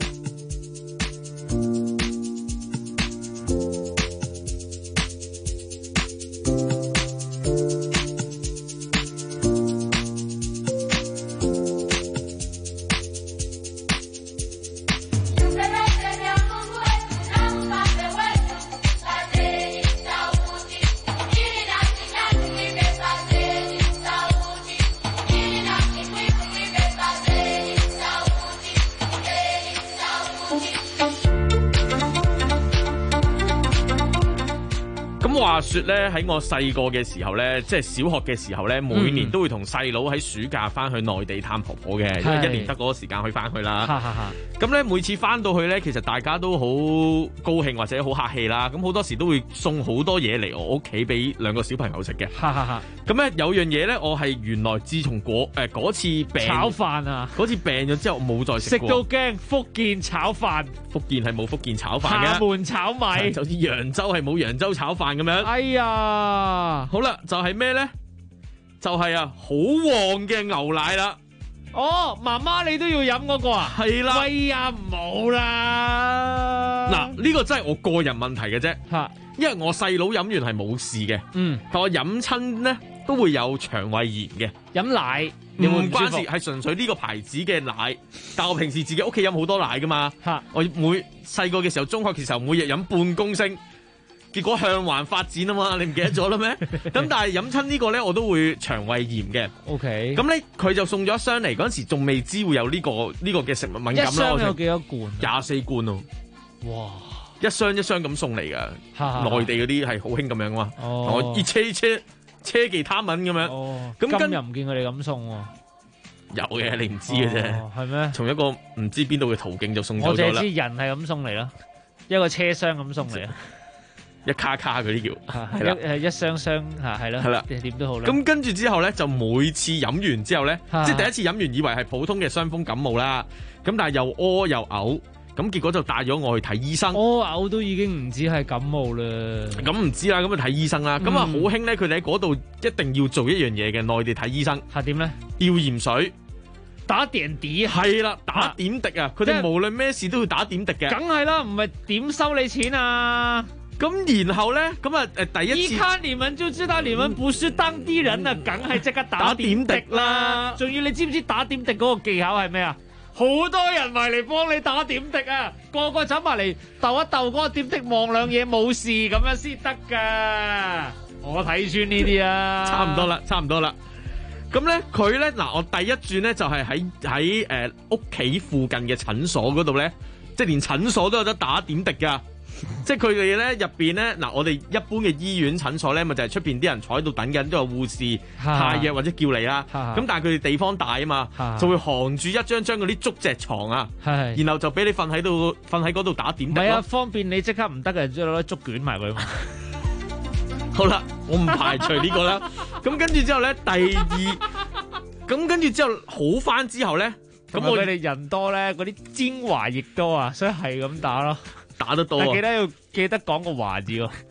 話說咧，喺我細個嘅時候咧，即係小學嘅時候咧，每年都會同細佬喺暑假翻去內地探婆婆嘅，因為一年得嗰個時間去翻去啦。咁咧每次翻到去咧，其實大家都好高興或者好客氣啦。咁好多時都會送好多嘢嚟我屋企俾兩個小朋友食嘅。咁咧有樣嘢咧，我係原來自從嗰次病炒飯啊， 嗰次病咗之後冇再食過。 食到驚福建炒飯， 福建係冇福建炒飯嘅， 廈門炒米， 就似揚州係冇揚州炒飯咁樣。 哎呀， 好啦，就係咩咧？就係好旺嘅牛奶啦。 哦，媽媽你都要飲嗰個啊？ 係啦。 喂呀，唔好啦。 嗱，呢個真係我個人問題嘅啫。因為我細佬飲完係冇事嘅。但我飲親咧都會有腸胃炎嘅。 飲奶唔關事，係純粹呢個牌子嘅奶。但我平時自己屋企飲好多奶噶嘛。我細個嘅時候，中學嘅時候每日飲半公升。結果向環發展啊嘛，你唔記得咗啦咩？咁但係飲親呢個咧，我都會腸胃炎嘅。 OK。 咁咧佢就送咗一箱嚟，嗰陣時仲未知會有呢個嘅食物敏感啦。 一箱有幾多罐 ？24罐咯。 哇！ 一箱一箱咁送嚟噶，內地嗰啲係好興咁樣嘛。我一車車其他文咁樣。 咁今日唔見佢哋咁送喎。 有嘅，你唔知嘅啫。 係咩？ 從一個唔知邊度嘅途徑就送咗啦。 我淨係知人係咁送嚟啦，一個車廂咁送嚟啊。 一卡卡嗰啲叫，係啦， 一箱箱係咯， 係啦， 點都好啦。 咁跟住之後咧，就每次飲完之後咧，即係第一次飲完以為係普通嘅傷風感冒啦，咁但係又屙又嘔，咁結果就帶咗我去睇醫生。 屙嘔都已經唔止係感冒啦， 咁唔知啦，咁啊睇醫生啦，咁啊好興咧，佢哋喺嗰度一定要做一樣嘢嘅，內地睇醫生係點咧？ 吊鹽水。 打點滴係啦，打點滴啊！佢哋無論咩事都要打點滴嘅。 梗係啦，唔係點收你錢啊？ 咁然後咧，咁啊第一次， 一看你們就知道你們不是當地人啊，梗係即刻打點滴啦。仲要你知唔知打點滴嗰個技巧係咩啊？好多人埋嚟幫你打點滴啊，個個走埋嚟鬥一鬥嗰個點滴，望兩嘢冇事咁樣先得噶。我睇穿呢啲啊， 差唔多啦，差唔多啦。咁咧，佢咧嗱，我第一轉咧就係喺屋企附近嘅診所嗰度咧，即係連診所都有得打點滴噶。即係佢哋咧入邊咧嗱，我哋一般嘅醫院診所咧，咪就係出邊啲人坐喺度等緊，都有護士派藥或者叫你啦。咁但係佢哋地方大啊嘛，就會行住一張張嗰啲竹席床啊，然後就俾你瞓喺嗰度打點滴。 唔係啊，方便你即刻唔得嘅，即係攞竹捲埋佢。 好啦，我唔排除呢個啦。咁跟住之後咧，咁跟住之後好翻之後咧，咁我哋人多咧，嗰啲精華亦多啊，所以係咁打咯， 打得多。 但記得講個華字喎。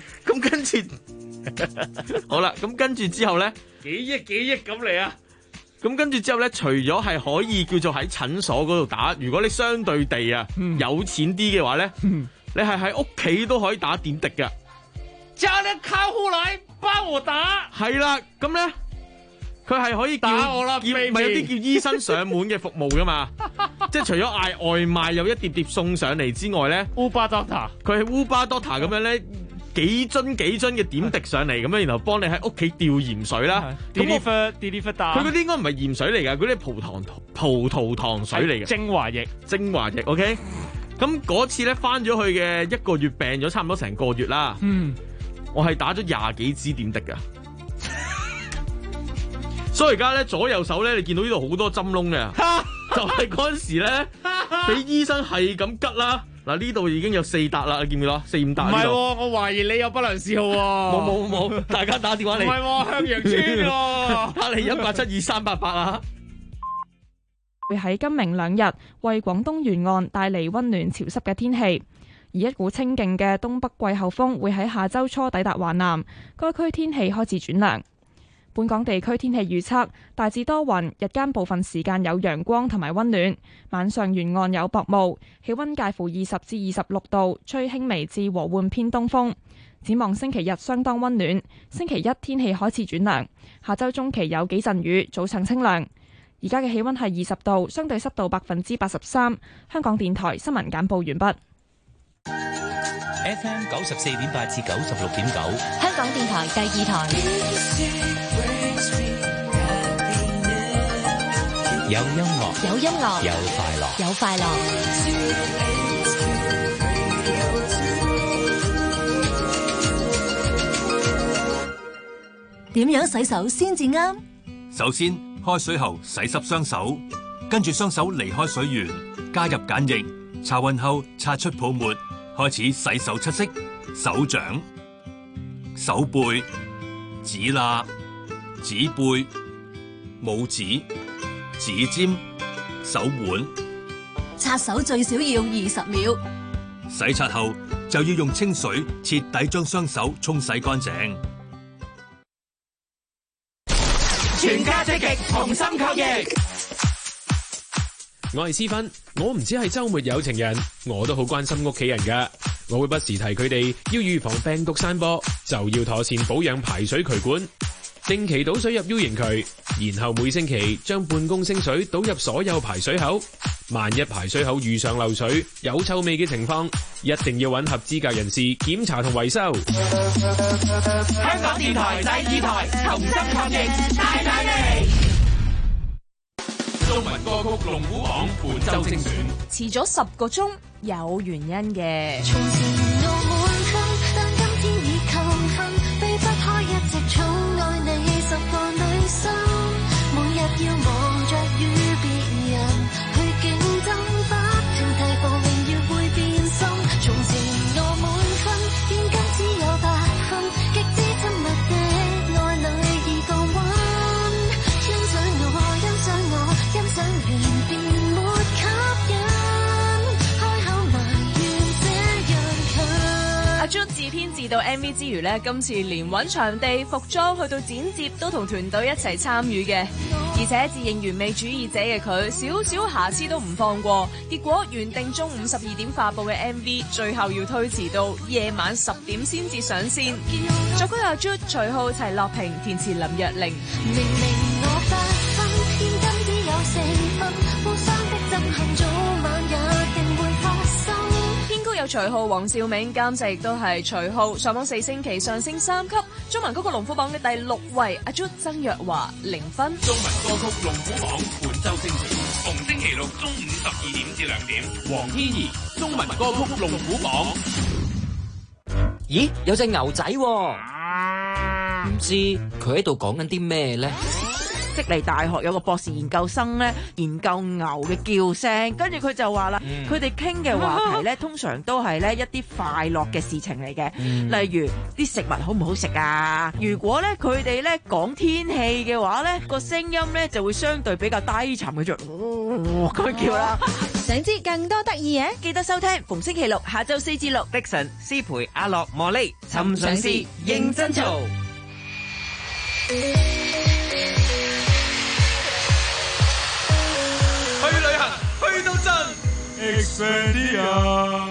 咁跟住好啦，咁跟住之後咧， 幾億咁嚟啊！ 咁跟住之後咧，除咗係可以叫做喺診所嗰度打，如果你相對地啊有錢啲嘅話咧，你係喺屋企都可以打點滴㗎。 叫啲客戶嚟幫我打。 係啦，咁咧佢係可以叫打我啦， 咪有啲叫醫生上門嘅服務噶嘛？即係除咗嗌外賣有一碟碟送上嚟之外咧 ，Uber Doctor 佢係 Uber Doctor 咁樣咧。幾樽嘅點滴上嚟咁樣，然後幫你喺屋企吊鹽水啦。 deliver 佢嗰啲應該唔係鹽水嚟㗎，嗰啲葡萄糖水嚟嘅。 精華液。 OK。咁嗰次咧翻咗去嘅1個月病咗差唔多成個月啦。我係打咗20幾支點滴㗎。所以而家咧左右手咧，你見到呢度好多針窿嘅，就係嗰陣時咧俾醫生係咁吉啦。嗱，呢度已經有4笪啦，你見唔見到？4、5笪。 唔係喎，我懷疑你有不良嗜好喎。 冇，大家打電話嚟。 唔係喎，向陽村喎。 打嚟1872388啊！ 會喺今明兩日為廣東沿岸帶嚟溫暖潮濕嘅天氣，而一股清勁嘅東北季候風會喺下周初抵達華南，該區天氣開始轉涼。本港地區天氣預測大致多雲，日間部分時間有陽光同埋溫暖，晚上沿岸有薄霧，氣溫介乎20至26度，吹輕微至和緩偏東風。展望星期日相當溫暖，星期一天氣開始轉涼，下周中期有幾陣雨，早上清涼。而家嘅氣溫係20度，相對濕度83%。香港電台新聞簡報完畢。 FM 94.8至96.9， 香港電台第2台。 有音樂， 有音樂， 有快樂， 有快樂。點樣洗手先至啱？ 首先，開水後洗濕雙手，跟住雙手離開水源，加入鹼液，擦勻後擦出泡沫，開始洗手七式：手掌、手背、指罅、指背、拇指、指尖、手腕。 擦手最少要20秒。 洗刷後就要用清水徹底將雙手沖洗乾淨。 全家積極，同心抗疫。 我係思芬，我唔止係周末有情人，我都好關心屋企人㗎。我會不時提佢哋要預防病毒散播，就要妥善保養排水渠管，定期倒水入 U 型渠，然後每星期將半公升水倒入所有排水口。萬一排水口遇上漏水、有臭味嘅情況，一定要揾合資格人士檢查同維修。 香港電台第2台，同心抗疫，大大力。中文歌曲龍虎榜本周精選， 遲咗10個鐘，有原因嘅。 從前路滿坑，但今天已扣分，避不開一直寵愛你10個女生，每日要忙着與別人去競爭，不停提防榮耀會變心。從前我滿分，現今只有8分，極之親密的愛侶已降溫。欣賞我，欣賞我，欣賞完便沒吸引，開口埋怨這樣強。 阿 June 自編自導 MV 之餘呢，今次連揾場地、服裝去到剪接都同團隊一齊參與嘅，而且自認完美主義者嘅佢，少少瑕疵都唔放過。結果原定中午12點發佈嘅 MV，最後要推遲到夜晚10點先至上線。作曲阿 June、徐浩、齊樂平，填詞林若寧。 明明我8分，現今只有4分，互相的憎恨早晚也定會發生。 編曲有徐浩、黃兆銘，監製亦都係徐浩。上網4星期上升3級，中文歌曲龍虎榜嘅第6位，阿 June 曾若華0分。 中文歌曲龍虎榜本周精選，逢星期六中午12點至2點，黃天怡中文歌曲龍虎榜。 咦，有隻牛仔喎，唔知佢喺度講緊啲咩咧？ 悉尼大學有個博士研究生咧，研究牛嘅叫聲，跟住佢就話啦，佢哋傾嘅話題咧，通常都係咧一啲快樂嘅事情嚟嘅，例如啲食物好唔好食啊。如果咧佢哋咧講天氣嘅話咧，個聲音咧就會相對比較低沉嘅，就咁叫啦。 想知更多得意嘢， 記得收聽逢星期六下晝4至6，迪神、思培、阿樂、莫莉，尋常事認真做。 旅行去到盡 Expedia。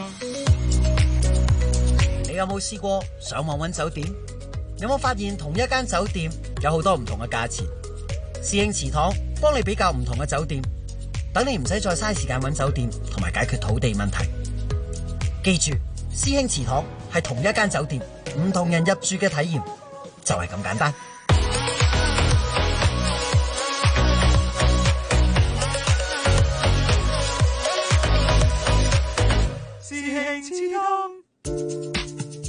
你有冇試過上網揾酒店？有冇發現同一間酒店有好多唔同嘅價錢？師兄祠堂幫你比較唔同嘅酒店，等你唔使再嘥時間揾酒店同埋解決土地問題。記住，師兄祠堂係同一間酒店，唔同人入住嘅體驗就係咁簡單。 師兄祠堂。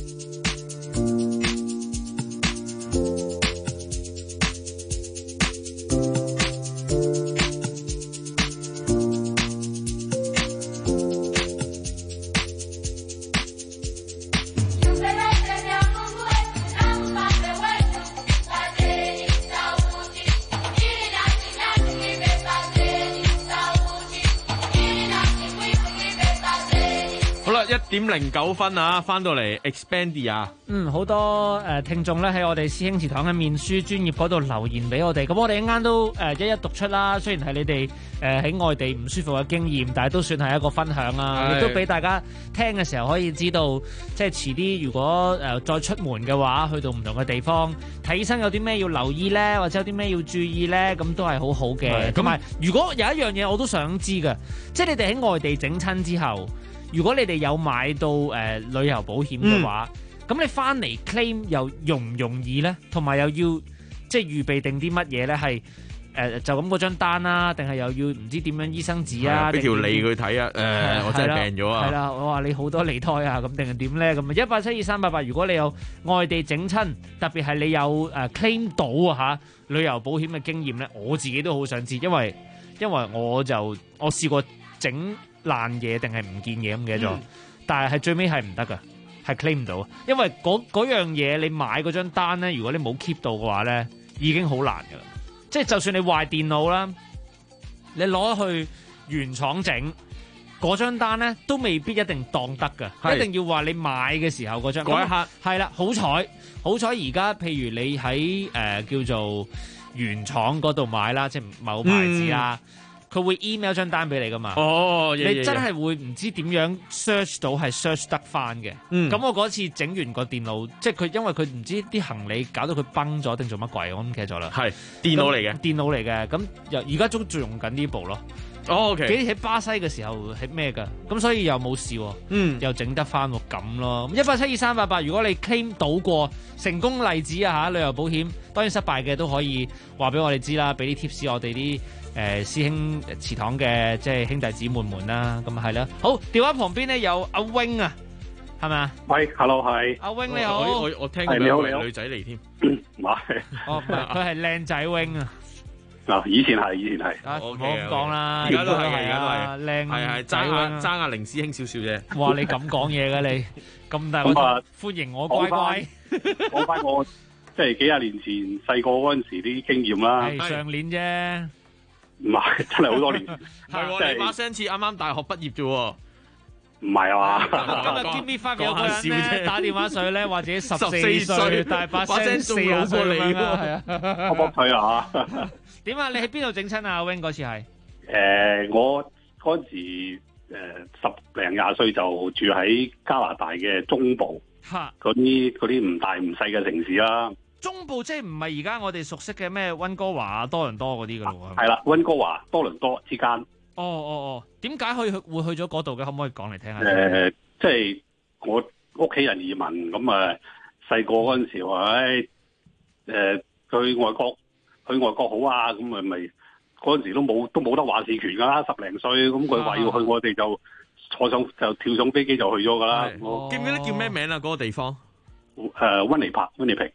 1:09啊，翻到嚟 Expedia。 好多聽眾咧喺我哋師兄祠堂嘅面書專頁嗰度留言俾我哋，咁我哋一間都一一讀出啦。雖然係你哋喺外地唔舒服嘅經驗，但係都算係一個分享啊，亦都俾大家聽嘅時候可以知道，即係遲啲如果再出門嘅話，去到唔同嘅地方睇醫生有啲咩要留意咧，或者有啲咩要注意咧，咁都係好好嘅。同埋如果有一樣嘢我都想知嘅，即係你哋喺外地整親之後，如果你哋有買到旅遊保險嘅話，咁你翻嚟 claim 又容唔容易咧？同埋又要即係預備定啲乜嘢咧？係就咁嗰張單啦，定係又要唔知點樣醫生紙啊？ 俾條脷佢睇啊！我真係病咗啊！ 係啦，我話你好多脷胎啊，咁定係點咧？咁1872388，如果你有外地整親，特別係你有claim 到啊旅遊保險嘅經驗咧，我自己都好想知，因為我試過整爛嘢定係唔見嘢咁嘅咗，但係最尾係唔得噶，係 claim 唔到，因為嗰樣嘢你買嗰張單咧，如果你冇 keep 到嘅話咧，已經好難噶啦。即係就算你壞電腦啦，你攞去原廠整嗰張單咧，都未必一定當得噶，一定要話你買嘅時候嗰張嗰一刻係啦。好彩而家譬如你喺叫做原廠嗰度買啦，即係某牌子啦。佢會 email 張單俾你噶嘛？你真係會唔知點樣 search 到係 search 得翻嘅。咁我嗰次整完個電腦，即係佢因為佢唔知啲行李搞到佢崩咗定做乜鬼，我唔記得咗啦。係電腦嚟嘅，咁而家仲用緊呢部咯。OK。幾喺巴西嘅時候係咩㗎？咁所以又冇事喎。又整得翻喎咁咯。1872388，如果你 claim 到過成功例子啊旅遊保險，當然失敗嘅都可以話俾我哋知啦，俾啲 tips 我哋啲。師兄祠堂嘅即係兄弟姊妹們啦，咁係啦。好，電話旁邊咧有阿 wing 啊，係咪啊？ 喂 ，hello 係。 阿 wing 你好， 我聽佢係女仔嚟添。 唔係。 哦，佢係靚仔 wing 啊。 嗱，以前係。 唔好咁講啦， 而家都係啊，靚係爭阿凌師兄少少啫。 哇，你咁講嘢嘅你，咁大個歡迎我乖乖。 講翻我即係幾廿年前細個嗰陣時啲經驗啦。 係上年啫。 唔係，真係好多年。 係你把聲似啱啱大學畢業啫喎。 唔係啊嘛。 今日 Give Me Five 有個人咧打電話上去咧，或者14歲，但係把聲40歲咁樣啊，係啊。 卜佢啊嚇。 點啊？你喺邊度整親啊？阿 Wing 嗰次係？ 我嗰時10零20歲就住喺加拿大嘅中部，嗰啲唔大唔細嘅城市啦。 中部即係唔係而家我哋熟悉嘅咩溫哥華啊、多倫多嗰啲噶咯？ 係啦，溫哥華、多倫多之間。 點解會去咗嗰度嘅？可唔可以講嚟聽下？ 即係我屋企人移民咁啊，細個嗰陣時話，去外國好啊，咁咪嗰陣時都冇得話事權噶啦，10零歲，咁佢話要去，我哋就跳上飛機就去咗噶啦。 記唔記得叫咩名啊？嗰個地方？ 溫尼平。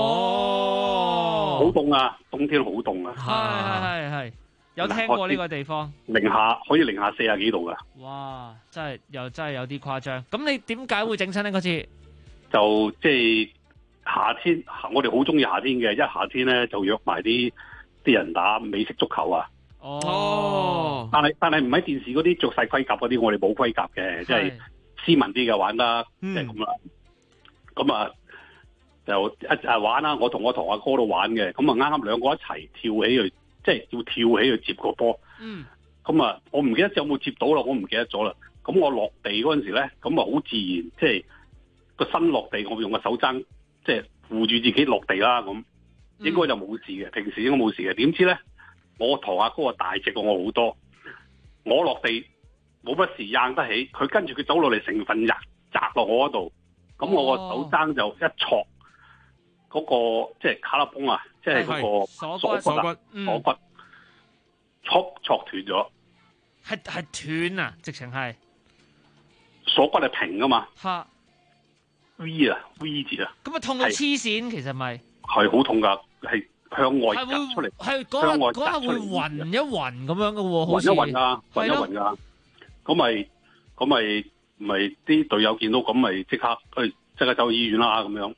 好凍啊！冬天好凍啊！ 係有聽過呢個地方， 可以零下40幾度噶。 哇！真係有啲誇張。咁你點解會整親呢？嗰次就即係夏天，我哋好中意夏天嘅。一夏天咧就約埋啲人打美式足球啊。但係唔喺電視嗰啲着晒盔甲嗰啲，我哋冇盔甲嘅，即係斯文啲嘅玩得，即係咁啦。咁啊。就一玩啦，我同阿哥都玩嘅，咁啊啱啱兩個一齊跳起去，即係要跳起去接個波。 咁啊，我唔記得有冇接到啦，我唔記得咗啦。咁我落地嗰陣時咧，咁啊好自然，即係個身落地，我用個手踭即係扶住自己落地啦，咁應該就冇事嘅，平時應該冇事嘅。點知咧，我堂阿哥啊大隻過我好多，我落地冇乜事硬得起，佢跟住佢走落嚟成份砸落我嗰度，咁我個手踭就一挫嗰個即係卡拉崩啊，即係嗰個鎖骨挫斷咗， 係斷啊，直情係鎖骨係平噶嘛， 嚇 V 字啊， 咁啊痛到黐線，其實咪係好痛㗎，係向外突出嚟， 係嗰下會暈一暈咁樣嘅喎，好似暈一暈㗎，暈一暈㗎，咁咪啲隊友見到咁咪即刻走去醫院啦咁樣。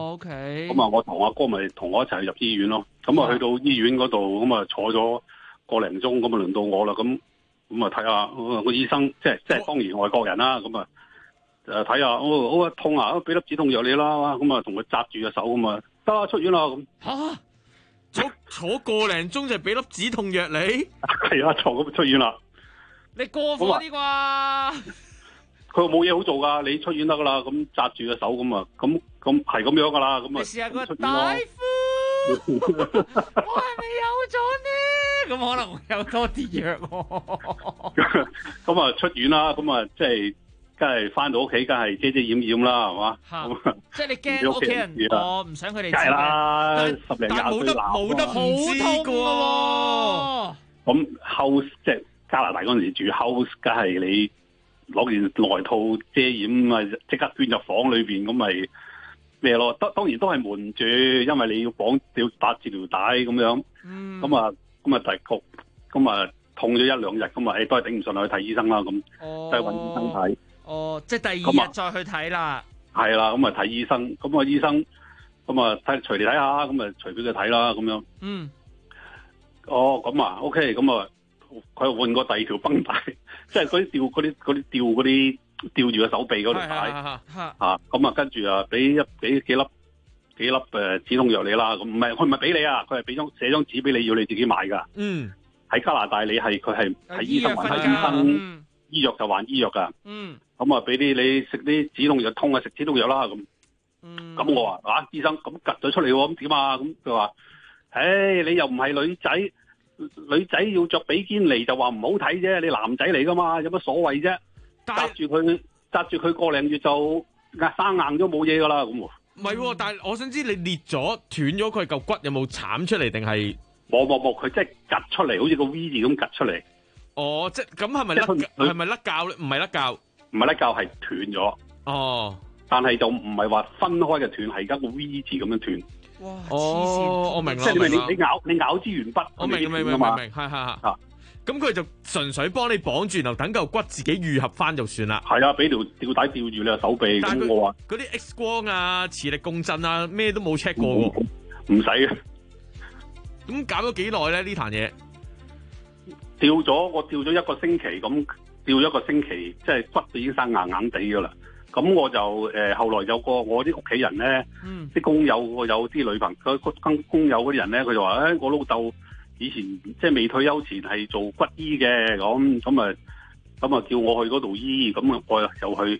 OK。 咁啊，我同阿哥咪同我一齊入醫院咯。咁啊，去到醫院嗰度，咁啊坐咗個零鐘，咁啊輪到我啦。咁啊睇下個醫生，即係當然外國人啦。咁啊睇下，好痛啊，俾粒止痛藥你啦。咁啊同佢紮住隻手，咁啊得出院啦咁。 嚇！坐個零鐘就俾粒止痛藥你？ 係啊，坐咁出院啦。 你過火啲啩？ 佢冇嘢好做噶，你出院得噶啦，咁紮住個手咁啊，咁係咁樣噶啦，咁啊。 你試下個大夫，我係咪有咗呢？咁可能會有多啲藥喎。 咁啊出院啦，咁啊即係梗係翻到屋企，梗係遮遮掩掩啦，係嘛？ 即係你驚屋企人，我唔想佢哋知。 梗係啦，十零廿歲冇得唔知噶喎。 咁 house 即係加拿大嗰陣時住 house，梗係你。攞件外套遮掩啊，即刻捐入房裏邊咁咪咩咯？當然都係瞞住，因為你要打治療帶咁樣。咁啊第局咁啊痛咗一兩日，咁啊都係頂唔順去睇醫生啦。咁都係揾醫生睇。 哦，即係第二日再去睇啦。係啦，咁啊睇醫生，咁啊醫生咁啊隨嚟睇下，咁啊隨俾佢睇啦，咁樣。哦，咁啊 OK，咁啊。佢又換過第二條繃帶，即係嗰啲吊住個手臂嗰條帶，咁啊跟住啊俾幾粒止痛藥你啦，咁佢唔係俾你啊，佢係寫張紙俾你，要你自己買噶。喺加拿大佢係醫生還醫生，醫藥就還醫藥噶。咁啊俾你食啲止痛藥，痛啊食止痛藥啦咁。咁我話醫生咁趌咗出嚟喎，咁點啊？咁佢話，你又唔係女仔。女仔要着比堅尼就話唔好睇啫，你男仔嚟噶嘛，有乜所謂啫？紮住佢個零月就生硬咗冇嘢噶啦咁。唔係，但係我想知你裂咗斷咗佢嚿骨有冇鏟出嚟定係？ 冇，佢即係趌出嚟，好似個 V 字咁趌出嚟。 哦，即係咁係咪甩臼咧？唔係甩臼， 唔係甩臼，係斷咗。 哦， 但係就唔係話分開嘅斷，係而家個 V 字咁樣斷。 哇！ 我明啦， 即係你咬支鉛筆， 我明，係。咁佢就純粹幫你綁住，然後等嚿骨自己愈合翻就算啦。 係啊，俾條吊帶吊住你個手臂。咁我話嗰啲 X 光啊、磁力共振啊，咩都冇 check 過喎。 唔使嘅。 咁搞咗幾耐咧？呢壇嘢我吊咗一個星期，咁吊咗一個星期，即係骨都已經生硬硬地噶啦。咁我就後來有個我啲屋企人咧，啲工友有啲女朋友，工友嗰啲人咧，佢就話：我老豆以前即係未退休前係做骨醫嘅，咁啊叫我去嗰度醫，咁我又去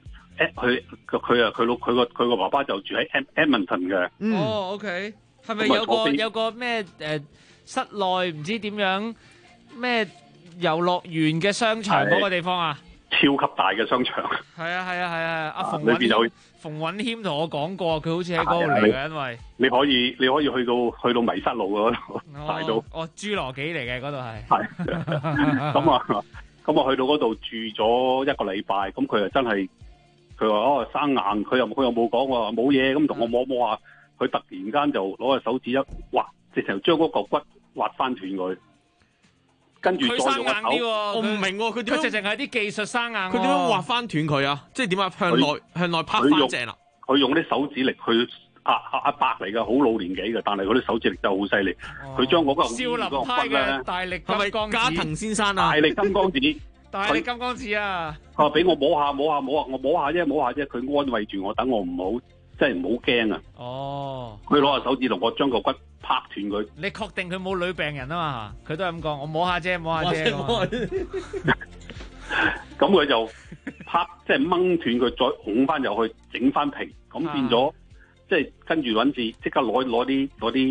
佢個爸爸就住喺 Edmonton 嘅。 OK， 係咪有個咩室內唔知點樣咩遊樂園嘅商場嗰個地方啊？ 超級大嘅商場， 係啊！阿馮允謙同我講過，佢好似喺嗰度嚟嘅，因為你可以去到迷失路嗰度，大到侏羅紀嚟嘅嗰度係。 係咁啊去到嗰度住咗一個禮拜，咁佢又真係佢話生硬，佢又冇講話冇嘢，咁同我摸下，佢突然間就攞個手指一挖，直情將嗰嚿骨挖翻斷佢。跟住再用個手， 我唔明佢點樣， 佢直情係啲技術生硬。 佢點樣挖翻斷佢啊？即係點啊？向內拍翻正啦。 佢用啲手指力去阿伯嚟嘅，好老年紀嘅，但係佢啲手指力真係好犀利。佢將嗰個少林派嘅大力金剛指， 加藤先生啊？ 大力金剛指， 大力金剛指啊！ 佢話俾我摸下，我摸下啫。佢安慰住我，等我唔好，即係唔好驚啊。佢攞下手指同我將個骨拍斷佢。 你確定佢冇女病人啊嘛？佢都係咁講，我摸下啫，摸下啫。 咁佢就即係掹斷佢，再拱翻入去，整翻平，咁變咗，即係跟住揾字，即刻攞啲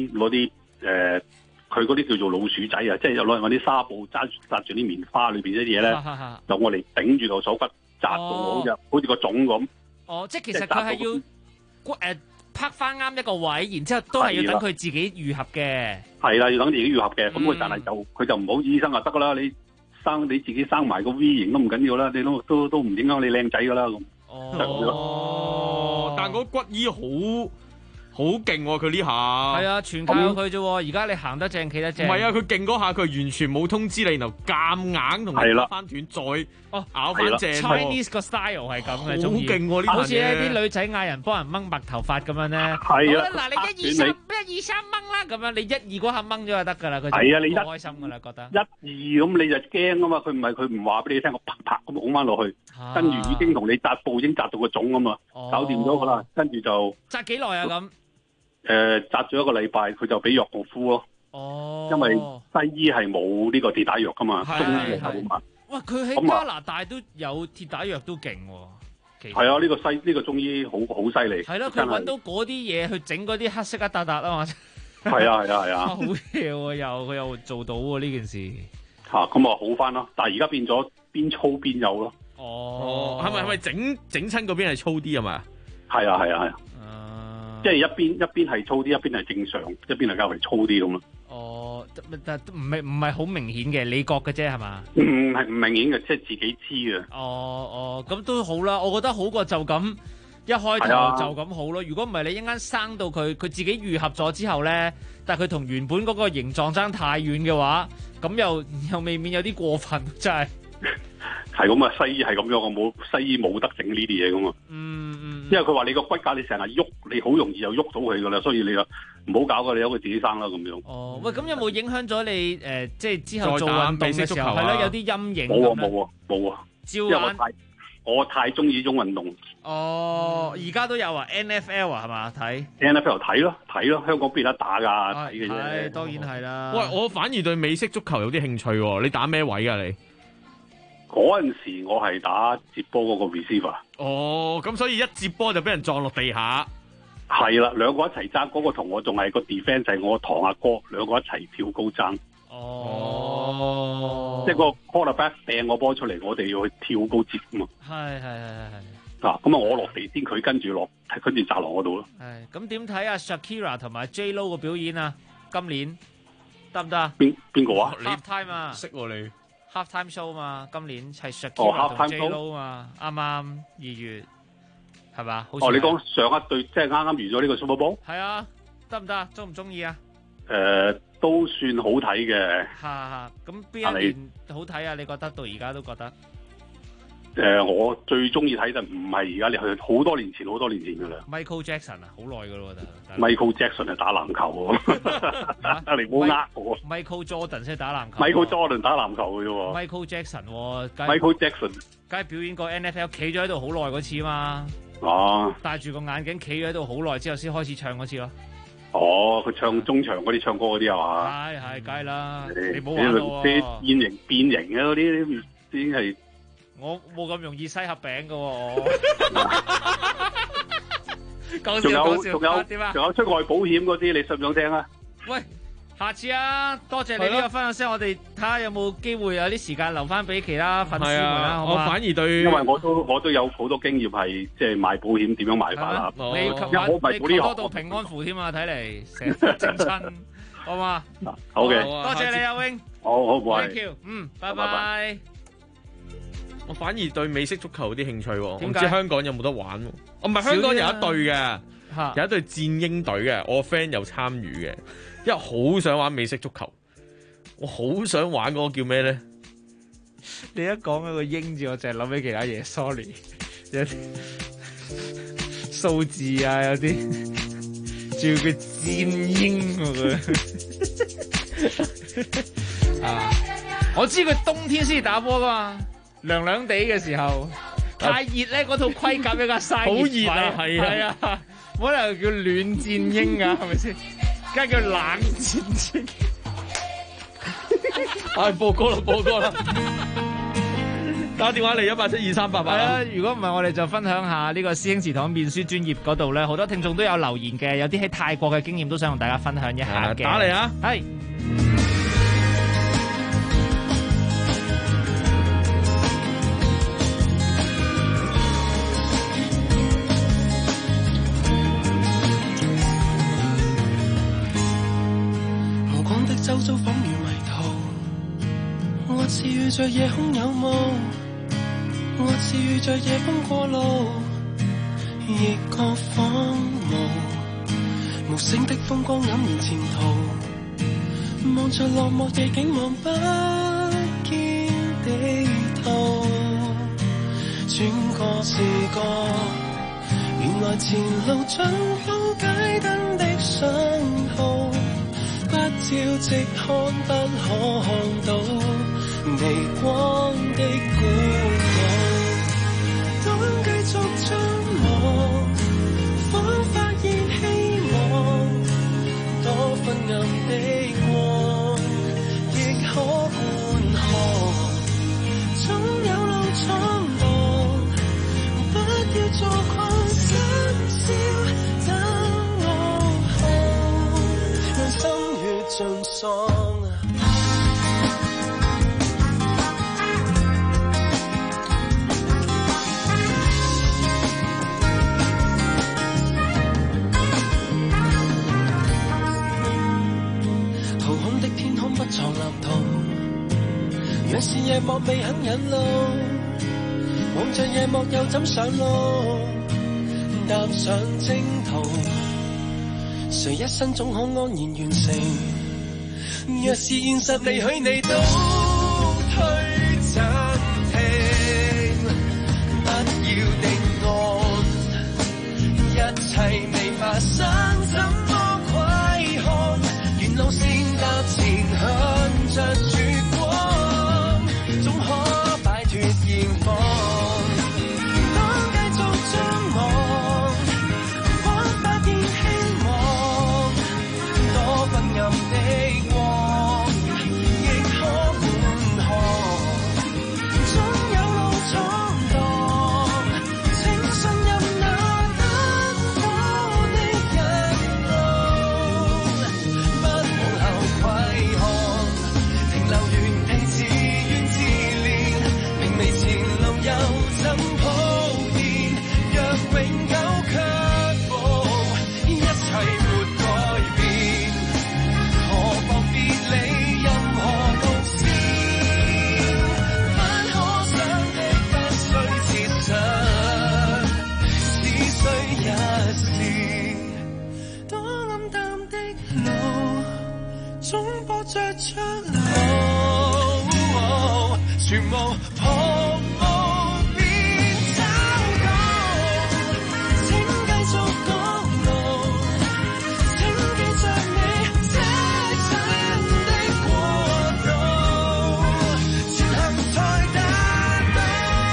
佢嗰啲叫做老鼠仔啊，即係又攞啲紗布紮住啲棉花裏邊啲嘢咧，就我嚟頂住個手骨，紮到好似個腫咁。 哦，即係其實佢係要拍翻啱一個位，然之後都係要等佢自己愈合嘅。係啦，要等自己愈合嘅。咁佢但係佢就唔好醫生就得噶啦，你自己生埋個 V 型都唔緊要啦，你都唔影響你靚仔噶啦咁。 但係嗰骨醫好勁喎，佢呢下係啊，全靠佢啫。而家你行得正，企得正。 唔係啊，佢勁嗰下，佢完全冇通知你，然後夾硬同你打翻斷，再咬翻正。 Chinese 個 style 係咁嘅， 好勁喎呢！ 好似啲女仔嗌人幫人掹白頭髮咁樣咧。 係啊， 嗱，你1、2、3，1、2、3掹啦，咁樣你1、2嗰下掹咗就得㗎啦。佢係啊，你開心㗎啦，覺得 1、2咁你就驚啊嘛。佢唔話俾你聽，我啪啪咁拱翻落去，跟住已經同你紮布已經紮到個腫啊嘛，搞掂咗㗎啦。跟住就紮幾耐啊咁？ 紮咗1個禮拜，佢就俾藥我敷咯。因為西醫係冇呢個跌打藥噶嘛，中醫有嘛。 哇！佢喺加拿大都有跌打藥都勁喎。 係啊，呢個中醫好犀利。 係咯，佢揾到嗰啲嘢去整嗰啲黑色一笪笪啊嘛。 係啊。 好嘢喎！佢又做到喎呢件事。 咁啊好翻咯，但係而家變咗邊粗邊幼咯。 係咪整親嗰邊係粗啲啊嘛？ 係啊。即係一邊係粗啲，一邊係正常，一邊係較為粗啲咁咯。 但唔係好明顯嘅，你覺嘅啫係嘛？ 唔明顯嘅，即係自己知嘅。 咁都好啦，我覺得好過就咁一開頭就咁好咯。如果唔係你一間生到佢自己愈合咗之後咧，但係佢同原本嗰個形狀爭太遠嘅話，咁又未免有啲過分，真係。 係咁啊，西醫係咁樣，西醫冇得整呢啲嘢噶嘛。因為佢話你個骨架你成日喐，你好容易又喐到佢噶啦，所以你又唔好搞噶，你由佢自己生啦咁樣。 喂，咁有冇影響咗你即係之後做運動嘅時候係咯，有啲陰影？ 冇啊。 照玩。 我太中意呢種運動。 而家都有啊 ，NFL 啊係嘛睇 ？NFL 睇咯，香港邊得打㗎？睇嘅啫。 當然係啦。 喂，我反而對美式足球有啲興趣喎，你打咩位㗎你？ 嗰陣時我係打接波嗰個 receiver。 咁所以一接波就俾人撞落地下。 係啦，兩個一齊爭，嗰個同我仲係個 defense 係我堂阿哥，兩個一齊跳高爭。即係個 quarterback 掟個波出嚟，我哋要去跳高接啊嘛。係。咁我落地先，佢跟住砸落嗰度咯。 係。咁點睇啊 Shakira 同埋 J-Lo 個表演啊？今年得唔得啊？ 邊個啊 ？Halftime 啊？ 識喎你。 Halftime show 嘛，今年係 Shakira 同 J-Lo 嘛，啱2月係嘛？ 你講上一對即係啱啱完咗呢個 Super Bowl？ 係啊，得唔得啊？中唔中意啊？ 都算好睇嘅。 咁邊一年好睇啊？你覺得到而家都覺得？ 我最中意睇就唔係而家，你去好多年前噶啦。 Michael Jackson 啊，好耐噶咯，覺得。 Michael Jackson 係打籃球喎，你唔好呃我。 Michael Jordan 先打籃球。 Michael Jordan 打籃球嘅啫喎。 Michael Jackson。 Michael Jackson。 梗係表演過 NFL 企咗喺度好耐嗰次嘛。戴住個眼鏡企咗喺度好耐之後先開始唱嗰次咯。佢唱中場嗰啲唱歌嗰啲係嘛？係，梗係啦。你唔好玩咯。啲變形嘅嗰啲已經係。我冇咁容易西盒餅㗎喎，講笑。 仲有出外保險嗰啲，你想唔想聽啊？ 喂，下次啊，多謝你呢個分享先，我哋睇下有冇機會有啲時間留翻俾其他粉絲們啦。 我反而對， 因為我都有好多經驗係即係賣保險點樣賣法啦。 你琴晚到平安符添啊，睇嚟成日整親，好嘛？ 好嘅， 多謝你阿 Wing。 好，唔該。 Thank you。拜拜。 我反而對美式足球有啲興趣喎，我唔知香港有冇得玩喎。唔係香港有一隊嘅，有一隊戰鷹隊嘅，我 friend 有參與嘅，因為好想玩美式足球，我好想玩嗰個叫咩咧？ 你一講嗰個鷹字，我淨係諗起其他嘢 ，sorry， 有啲數字啊，有啲仲要叫戰鷹我知佢冬天先打波噶嘛。涼涼地嘅時候，太熱咧，嗰套盔甲比較曬熱， 好熱啊，係啊， 可能叫暖戰鷹啊，係咪先？ 梗係叫冷戰戰。 播歌啦！打電話嚟1872388。 係啊，如果唔係我哋就分享下呢個師兄祠堂面書專頁嗰度咧，好多聽眾都有留言嘅，有啲喺泰國嘅經驗都想同大家分享一下嘅。 打嚟啊！ 係。 無光的周遭仿如迷途，或是遇着夜空有霧，或是遇着夜風過路，亦覺荒蕪。無聲的風光黯然前途，望着落寞夜景望不見地圖。轉個視角，原來前路像路街燈的信號，不照直看不可看到微光的古路。當繼續張望，仿發現希望，多昏暗的光亦可觀看，總有路闖蕩，不要做狂心笑等我看，讓心血盡喪。不藏藍圖，若是夜幕未肯引路，望着夜幕又怎上路？踏上征途，誰一生總可安然完成？若是現實離許你都推暫停，不要定案，一切未發生怎麼窺看？沿路線踏前向着曙光，總可擺脫現況。當繼續張望，彷發現希望，多昏暗的光亦可觀看，總有路闖蕩，請信任那燈火的引路。停留原地自怨自憐，明媚前路又怎鋪墊？若永久卻步，一切沒改變，何妨別理任何路線？不可想的不需切實，只需一試。多暗淡的路，總播着出路。全無旁騖便找到，請繼續趕路，請記着你這真的國度，前行才達到。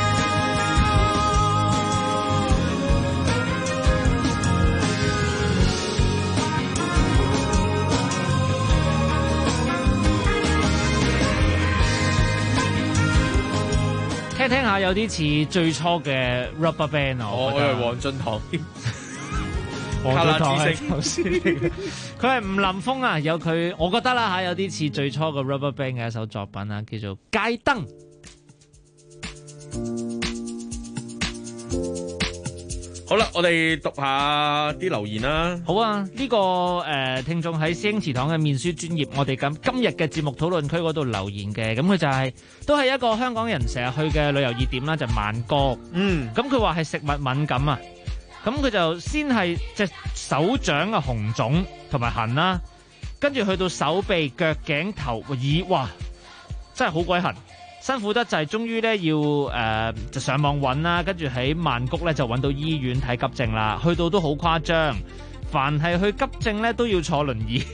聽下有啲似最初嘅 Rubberband 啊！ 我係黃俊棠， 黃俊棠係頭先嚟嘅，佢係吳林峰啊！有佢，我覺得啦嚇，有啲似最初嘅 Rubberband 嘅一首作品啊，叫做《街燈》。 好啦，我哋讀下啲留言啦。 好啊，呢個聽眾喺師兄祠堂嘅面書專頁，我哋今日嘅節目討論區嗰度留言嘅，咁佢就係都係一個香港人成日去嘅旅遊熱點啦，就曼谷。咁佢話係食物敏感啊，咁佢就先係隻手掌嘅紅腫同埋痕啦，跟住去到手臂、腳、頸、頭、耳，哇，真係好鬼痕。辛苦得滯，終於咧要就上網揾啦，跟住喺曼谷咧就揾到醫院睇急症啦。去到都好誇張，凡係去急症咧都要坐輪椅。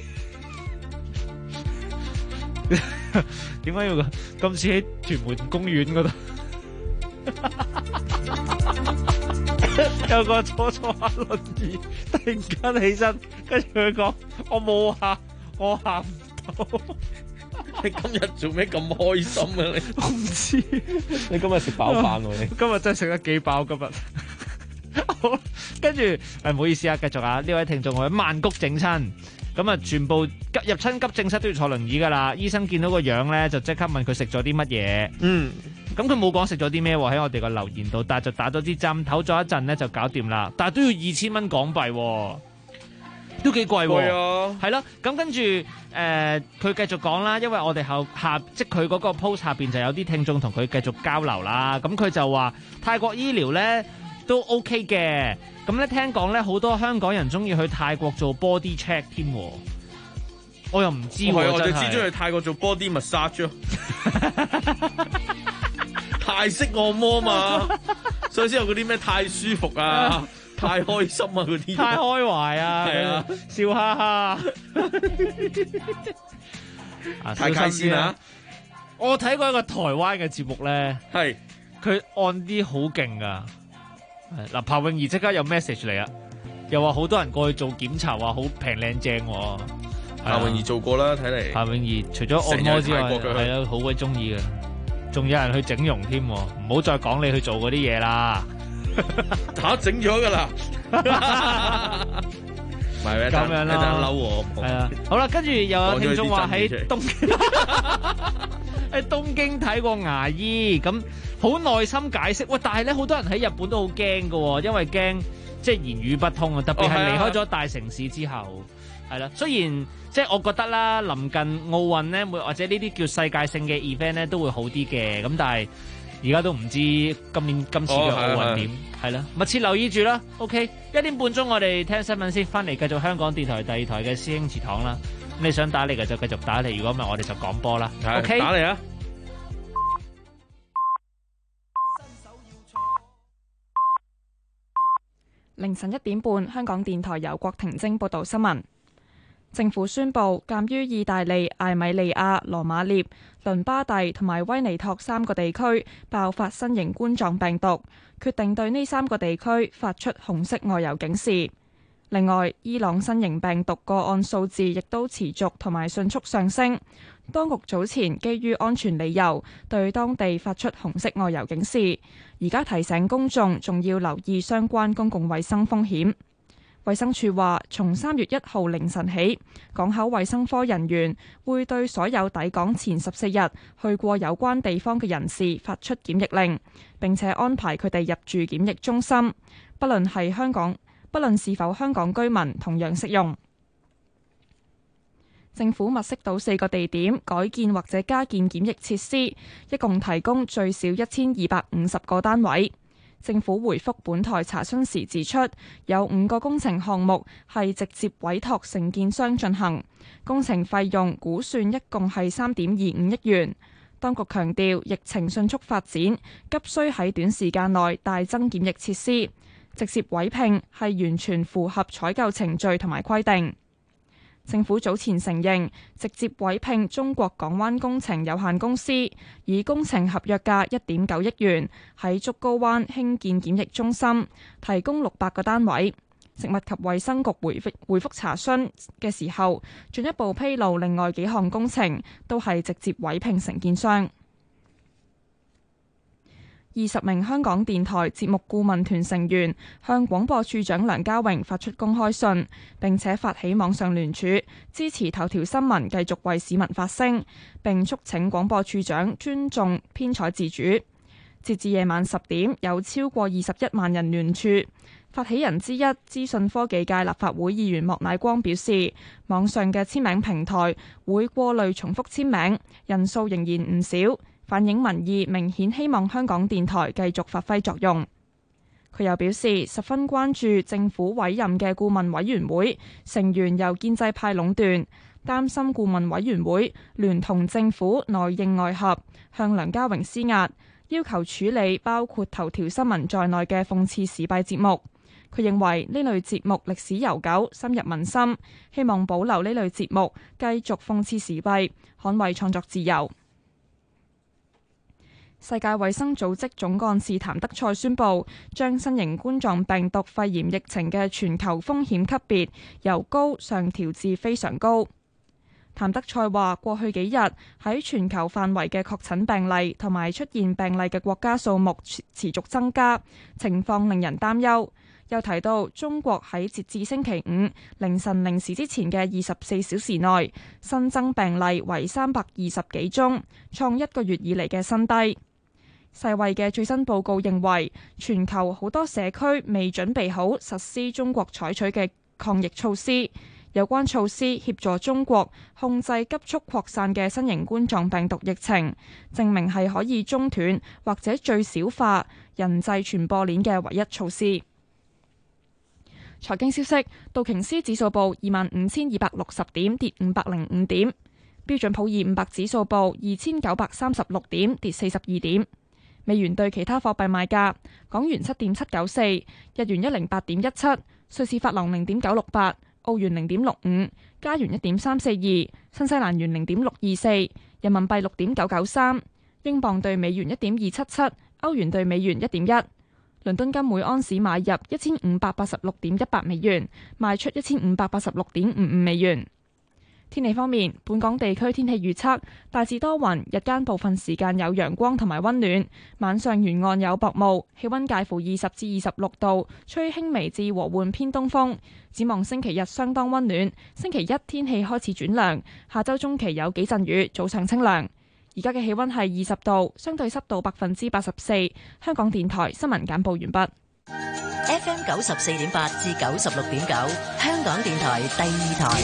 點解要咁似喺屯門公園嗰度？ 有個坐下輪椅，突然間起身，跟住佢講：我冇喊，我喊唔到。 你今日做咩咁開心啊？你我唔知。 你今日食飽飯喎？你今日真係食得幾飽今日。好，跟住唔好意思啊，繼續啊！呢位聽眾佢曼谷整親，咁啊全部入親急症室都要坐輪椅噶啦。醫生見到個樣咧，就即刻問佢食咗啲乜嘢。咁佢冇講食咗啲咩喎，喺我哋個留言度，但係就打咗啲針，唞咗一陣咧就搞掂啦。但係都要2000蚊港幣喎，都幾貴喎。係咯，咁跟住佢繼續講啦，因為我哋即係佢嗰個 post 下邊就有啲聽眾同佢繼續交流啦。咁佢就話泰國醫療咧都 OK 嘅，咁咧聽講咧好多香港人中意去泰國做 body check 添，我又唔知喎。 我哋只中意去泰國做 body massage 咯。泰式按摩嘛，所以先有嗰啲咩太舒服啊、太開心啊嗰啲， 太開懷啊， 係啊， 笑哈哈。 太開心啊！ 我睇過一個台灣嘅節目咧， 係佢按啲好勁噶。嗱，彭詠儀即刻有 message 嚟啊，又話好多人過去做檢查，話好平靚正。 彭詠儀做過啦，睇嚟。 彭詠儀除咗按摩之外，係啊，好鬼中意嘅。仲有人去整容添，唔好再講你去做嗰啲嘢啦。 整咗噶啦，唔係咩？ 咁樣啦， 嬲我。 係啊，好啦，跟住又有聽眾話喺東京睇過牙醫，咁好耐心解釋。喂，但係咧好多人喺日本都好驚噶，因為驚即係言語不通啊，特別係離開咗大城市之後。係啦，雖然即係我覺得啦，臨近奧運咧，或者呢啲叫世界性嘅 event 咧，都會好啲嘅。咁但係而家都唔知今次嘅奧運點，係啦，密切留意住啦。OK， 1點半鐘我哋聽新聞先，翻嚟繼續香港電台第2台嘅師兄祠堂啦。咁你想打嚟嘅就繼續打嚟，如果唔係我哋就講波啦。OK， 打嚟啊！ 凌晨1點半，香港電台由郭婷晶報道新聞。政府宣布，鑑於意大利、艾米利亞、羅馬涅、倫巴第同埋威尼托3個地區爆發新型冠狀病毒，決定對呢3個地區發出紅色外遊警示。另外，伊朗新型病毒個案數字亦都持續同埋迅速上升。當局早前基於安全理由，對當地發出紅色外遊警示，而家提醒公眾仲要留意相關公共衛生風險。衛生署話，從3月1號凌晨起，港口衛生科人員會對所有抵港前14日去過有關地方嘅人士發出檢疫令，並且安排佢哋入住檢疫中心，不論是否香港居民，同樣適用。政府物色到4個地點改建或者加建檢疫設施，一共提供最少1250個單位。政府回覆本台查詢時指出，有5個工程項目係直接委託承建商進行，工程費用估算一共係3.25億元。當局強調，疫情迅速發展，急需喺短時間內大增檢疫設施，直接委聘係完全符合採購程序同埋規定。政府早前承認直接委聘中國港灣工程有限公司，以工程合約價1.9億元喺竹篙灣興建檢疫中心，提供600個單位。食物及衛生局回覆查詢嘅時候，進一步披露另外幾項工程都係直接委聘承建商。20名香港電台節目顧問團成員向廣播處長梁家榮發出公開信，並且發起網上聯署，支持頭條新聞繼續為市民發聲，並促請廣播處長尊重編採自主。截至夜晚10點，有超過21萬人聯署。發起人之一資訊科技界立法會議員莫乃光表示，網上嘅簽名平台會過濾重複簽名，人數仍然唔少，反映民意，明顯希望香港電台繼續發揮作用。佢又表示，十分關注政府委任嘅顧問委員會成員由建制派壟斷，擔心顧問委員會聯同政府內應外合，向梁家榮施壓，要求處理包括頭條新聞在內嘅諷刺時弊節目。佢認為呢類節目歷史悠久，深入民心，希望保留呢類節目，繼續諷刺時弊，捍衛創作自由。 世界衛生組織總幹事譚德塞宣布，將新型冠狀病毒肺炎疫情嘅全球風險級別由高上調至非常高。譚德塞話：過去幾日喺全球範圍嘅確診病例同埋出現病例嘅國家數目持續增加，情況令人擔憂。又提到中國喺截至星期五凌晨0時之前嘅24小時內新增病例為320幾宗，創1個月以嚟嘅新低。世衛嘅最新報告認為，全球好多社區未準備好實施中國採取嘅抗疫措施。有關措施協助中國控制急速擴散嘅新型冠狀病毒疫情，證明係可以中斷或者最小化人際傳播鏈嘅唯一措施。財經消息，道瓊斯指數報25,260點，跌505點；標準普爾500指數報2,936點，跌42點。美元對其他貨幣賣價：港元7.794，日元108.17，瑞士法郎0.968，澳元0.65，加元1.342，新西蘭元0.624，人民幣6.993，英鎊對美元1.277，歐元對美元1.1。倫敦金每安士買入1586.18美元，賣出1586.55美元。天氣方面，本港地區天氣預測大致多雲，日間部分時間有陽光同埋溫暖，晚上沿岸有薄霧，氣溫介乎20至26度，吹輕微至和緩偏東風。展望星期日相當溫暖，星期一天氣開始轉涼，下周中期有幾陣雨，早上清涼。而家嘅氣溫係20度，相對濕度84%。香港電台新聞簡報完畢。 FM 94.8至96.9，香港電台第二台。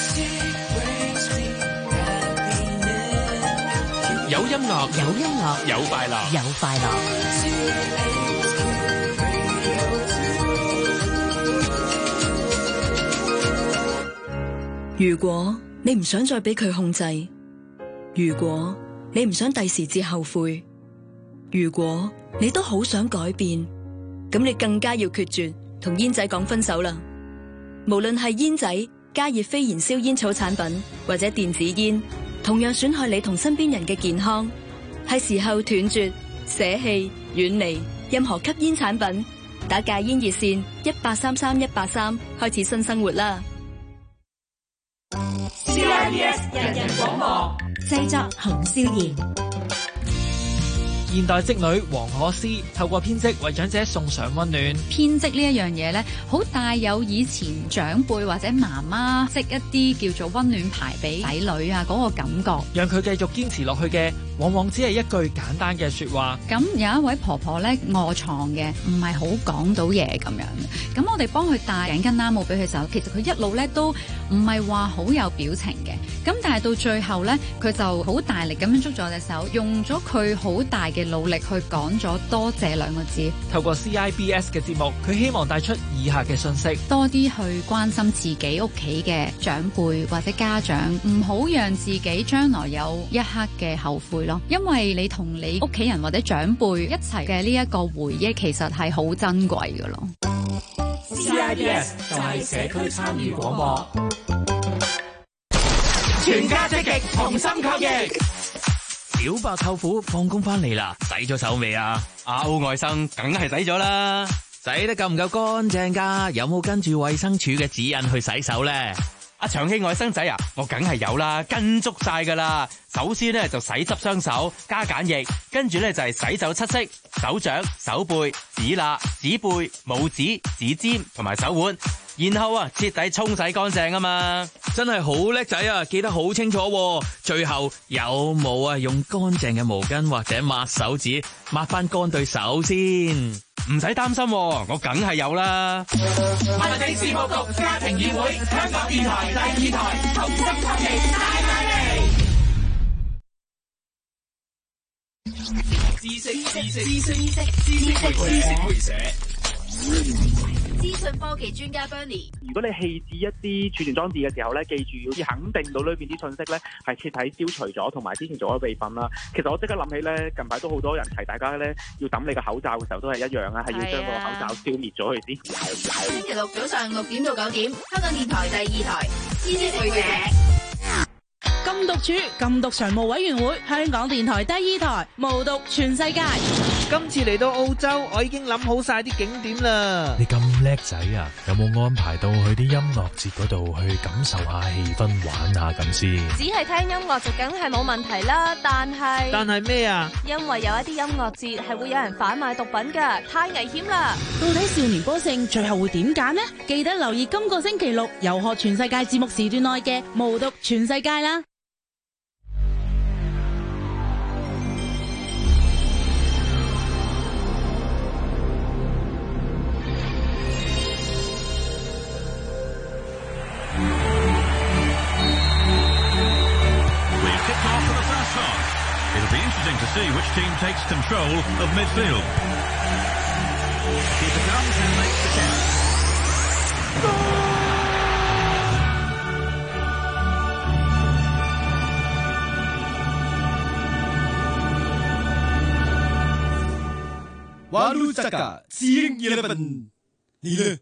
有音樂， 有音樂， 有快樂， 有快樂。 如果你唔想再俾佢控制，如果你唔想第時至後悔，如果你都好想改變，咁你更加要決絕同煙仔講分手啦。無論係煙仔、加熱非燃燒煙草產品或者電子煙，同樣損害你同身邊人嘅健康。係時候斷絕、捨棄、遠離任何吸煙產品，打戒煙熱線1833-183開始新生活啦。 CIBS 人人廣播， 製作洪少賢。 現代織女黃可詩透過編織為長者送上溫暖。 編織呢一樣嘢呢，好帶有以前長輩或者媽媽織一啲叫做溫暖牌俾仔女啊嗰個感覺， 讓佢繼續堅持落去嘅，往往只係一句簡單嘅說話。 咁有一位婆婆呢，臥床嘅，唔係好講到嘢咁樣。咁我哋幫佢戴頸巾啦，冇俾佢走。其實佢一路呢都唔係話好有表情嘅。咁但係到最後呢，佢就好大力咁樣捉住我隻手，用咗佢好大嘅努力去講咗多謝兩個字。 透過 CIBS 嘅節目，佢希望帶出以下嘅信息： 多啲去關心自己屋企嘅長輩或者家長，唔好讓自己將來有一刻嘅後悔咯。因為你同你屋企人或者長輩一齊嘅呢一個回憶，其實係好珍貴㗎咯。 CIBS 就係社區參與廣播，全家積極同心抗疫。 小白舅父放工翻嚟啦，洗咗手未啊？ 阿歐外甥梗係洗咗啦， 洗得夠唔夠乾淨噶？有冇跟住衛生署嘅指引去洗手呢？ 阿長興外甥仔啊，我梗係有啦，跟足晒噶啦。首先呢，就洗濕雙手加梘液，跟住呢，就係洗手七式：手掌、手背、指罅、指背、拇指、指尖同埋手腕。然後啊，徹底沖洗乾淨啊嘛！ 真係好叻仔啊，記得好清楚喎。最後有冇啊用乾淨嘅毛巾或者抹手指抹翻乾對手先？ 唔使擔心喎，我梗係有啦。 民政事務局家庭議會，香港電台第二台，同心抗疫，大大力。知識會社。 資訊科技專家 Bernie， 如果你棄置一啲儲存裝置嘅時候咧，記住要肯定到裏邊啲信息咧係徹底消除咗，同埋之前做咗備份啦。其實我即刻諗起咧，近排都好多人提大家咧要抌你個口罩嘅時候都係一樣啊，係要將個口罩消滅咗佢先。 星期六早上6點到9點，香港電台第二台知識會社。 今禁毒處禁毒常務委員會，香港電台第2台，無毒全世界。 今次嚟到澳洲，我已經諗好晒啲景點啦。 你咁叻仔啊，有冇安排到去啲音樂節嗰度去感受下氣氛，玩下咁先？ 只係聽音樂就梗係冇問題啦，但係咩啊？ 因為有一啲音樂節係會有人販賣毒品㗎，太危險啦！ 到底少年歌聲最後會點揀呢？記得留意今個星期六遊學全世界節目時段內嘅無毒全世界啦。 It'll be interesting to see which team takes control of midfield. Keeper comes and makes the catch. Walu Saka, Seeing 11， 你呢？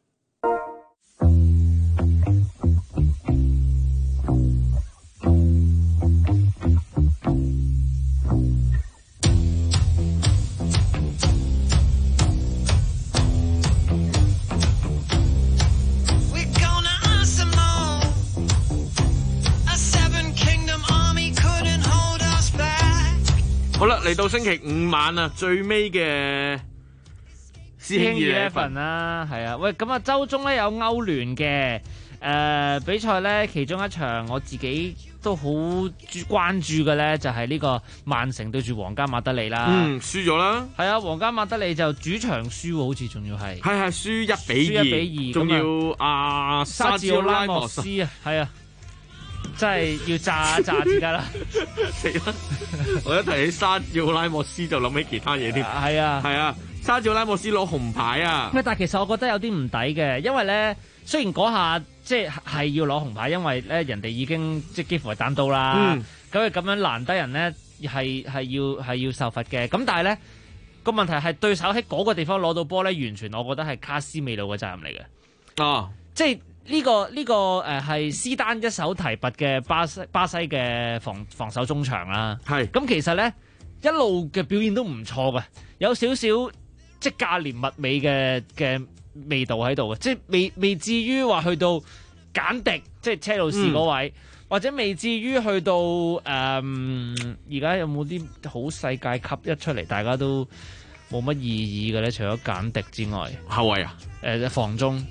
好啦，嚟到星期五晚啊，最尾嘅師兄11 啦，係啊，喂，咁啊，周中咧有歐聯嘅比賽咧，其中一場我自己都好關注嘅咧，就係呢個曼城對住皇家馬德里啦。 輸咗啦。係啊，皇家馬德里就主場輸，好似仲要係。 係輸1-2，仲要沙治奧拉莫斯啊， 係啊。真係要炸自己啦！ 死啦！我一提起沙治奧拉莫斯就諗起其他嘢添。 係啊， 沙治奧拉莫斯攞紅牌啊！ 但係其實我覺得有啲唔抵嘅，因為咧雖然嗰下即係要攞紅牌，因為咧人哋已經即係幾乎係單刀啦。咁咁樣難得人咧係要受罰嘅。咁但係咧個問題係對手喺嗰個地方攞到波咧，完全我覺得係卡斯美路嘅責任嚟嘅。 哦， 即係。呢個係斯丹一手提拔嘅巴西嘅防守中場啦， 係咁其實咧一路嘅表現都唔錯嘅，有少少即係價廉物美嘅味道喺度嘅，即係未至於話去到簡迪即係車路士嗰位，或者未至於去到而家有冇啲好世界級一出嚟大家都冇乜意義嘅咧？除咗簡迪之外， 後衛啊， 防中。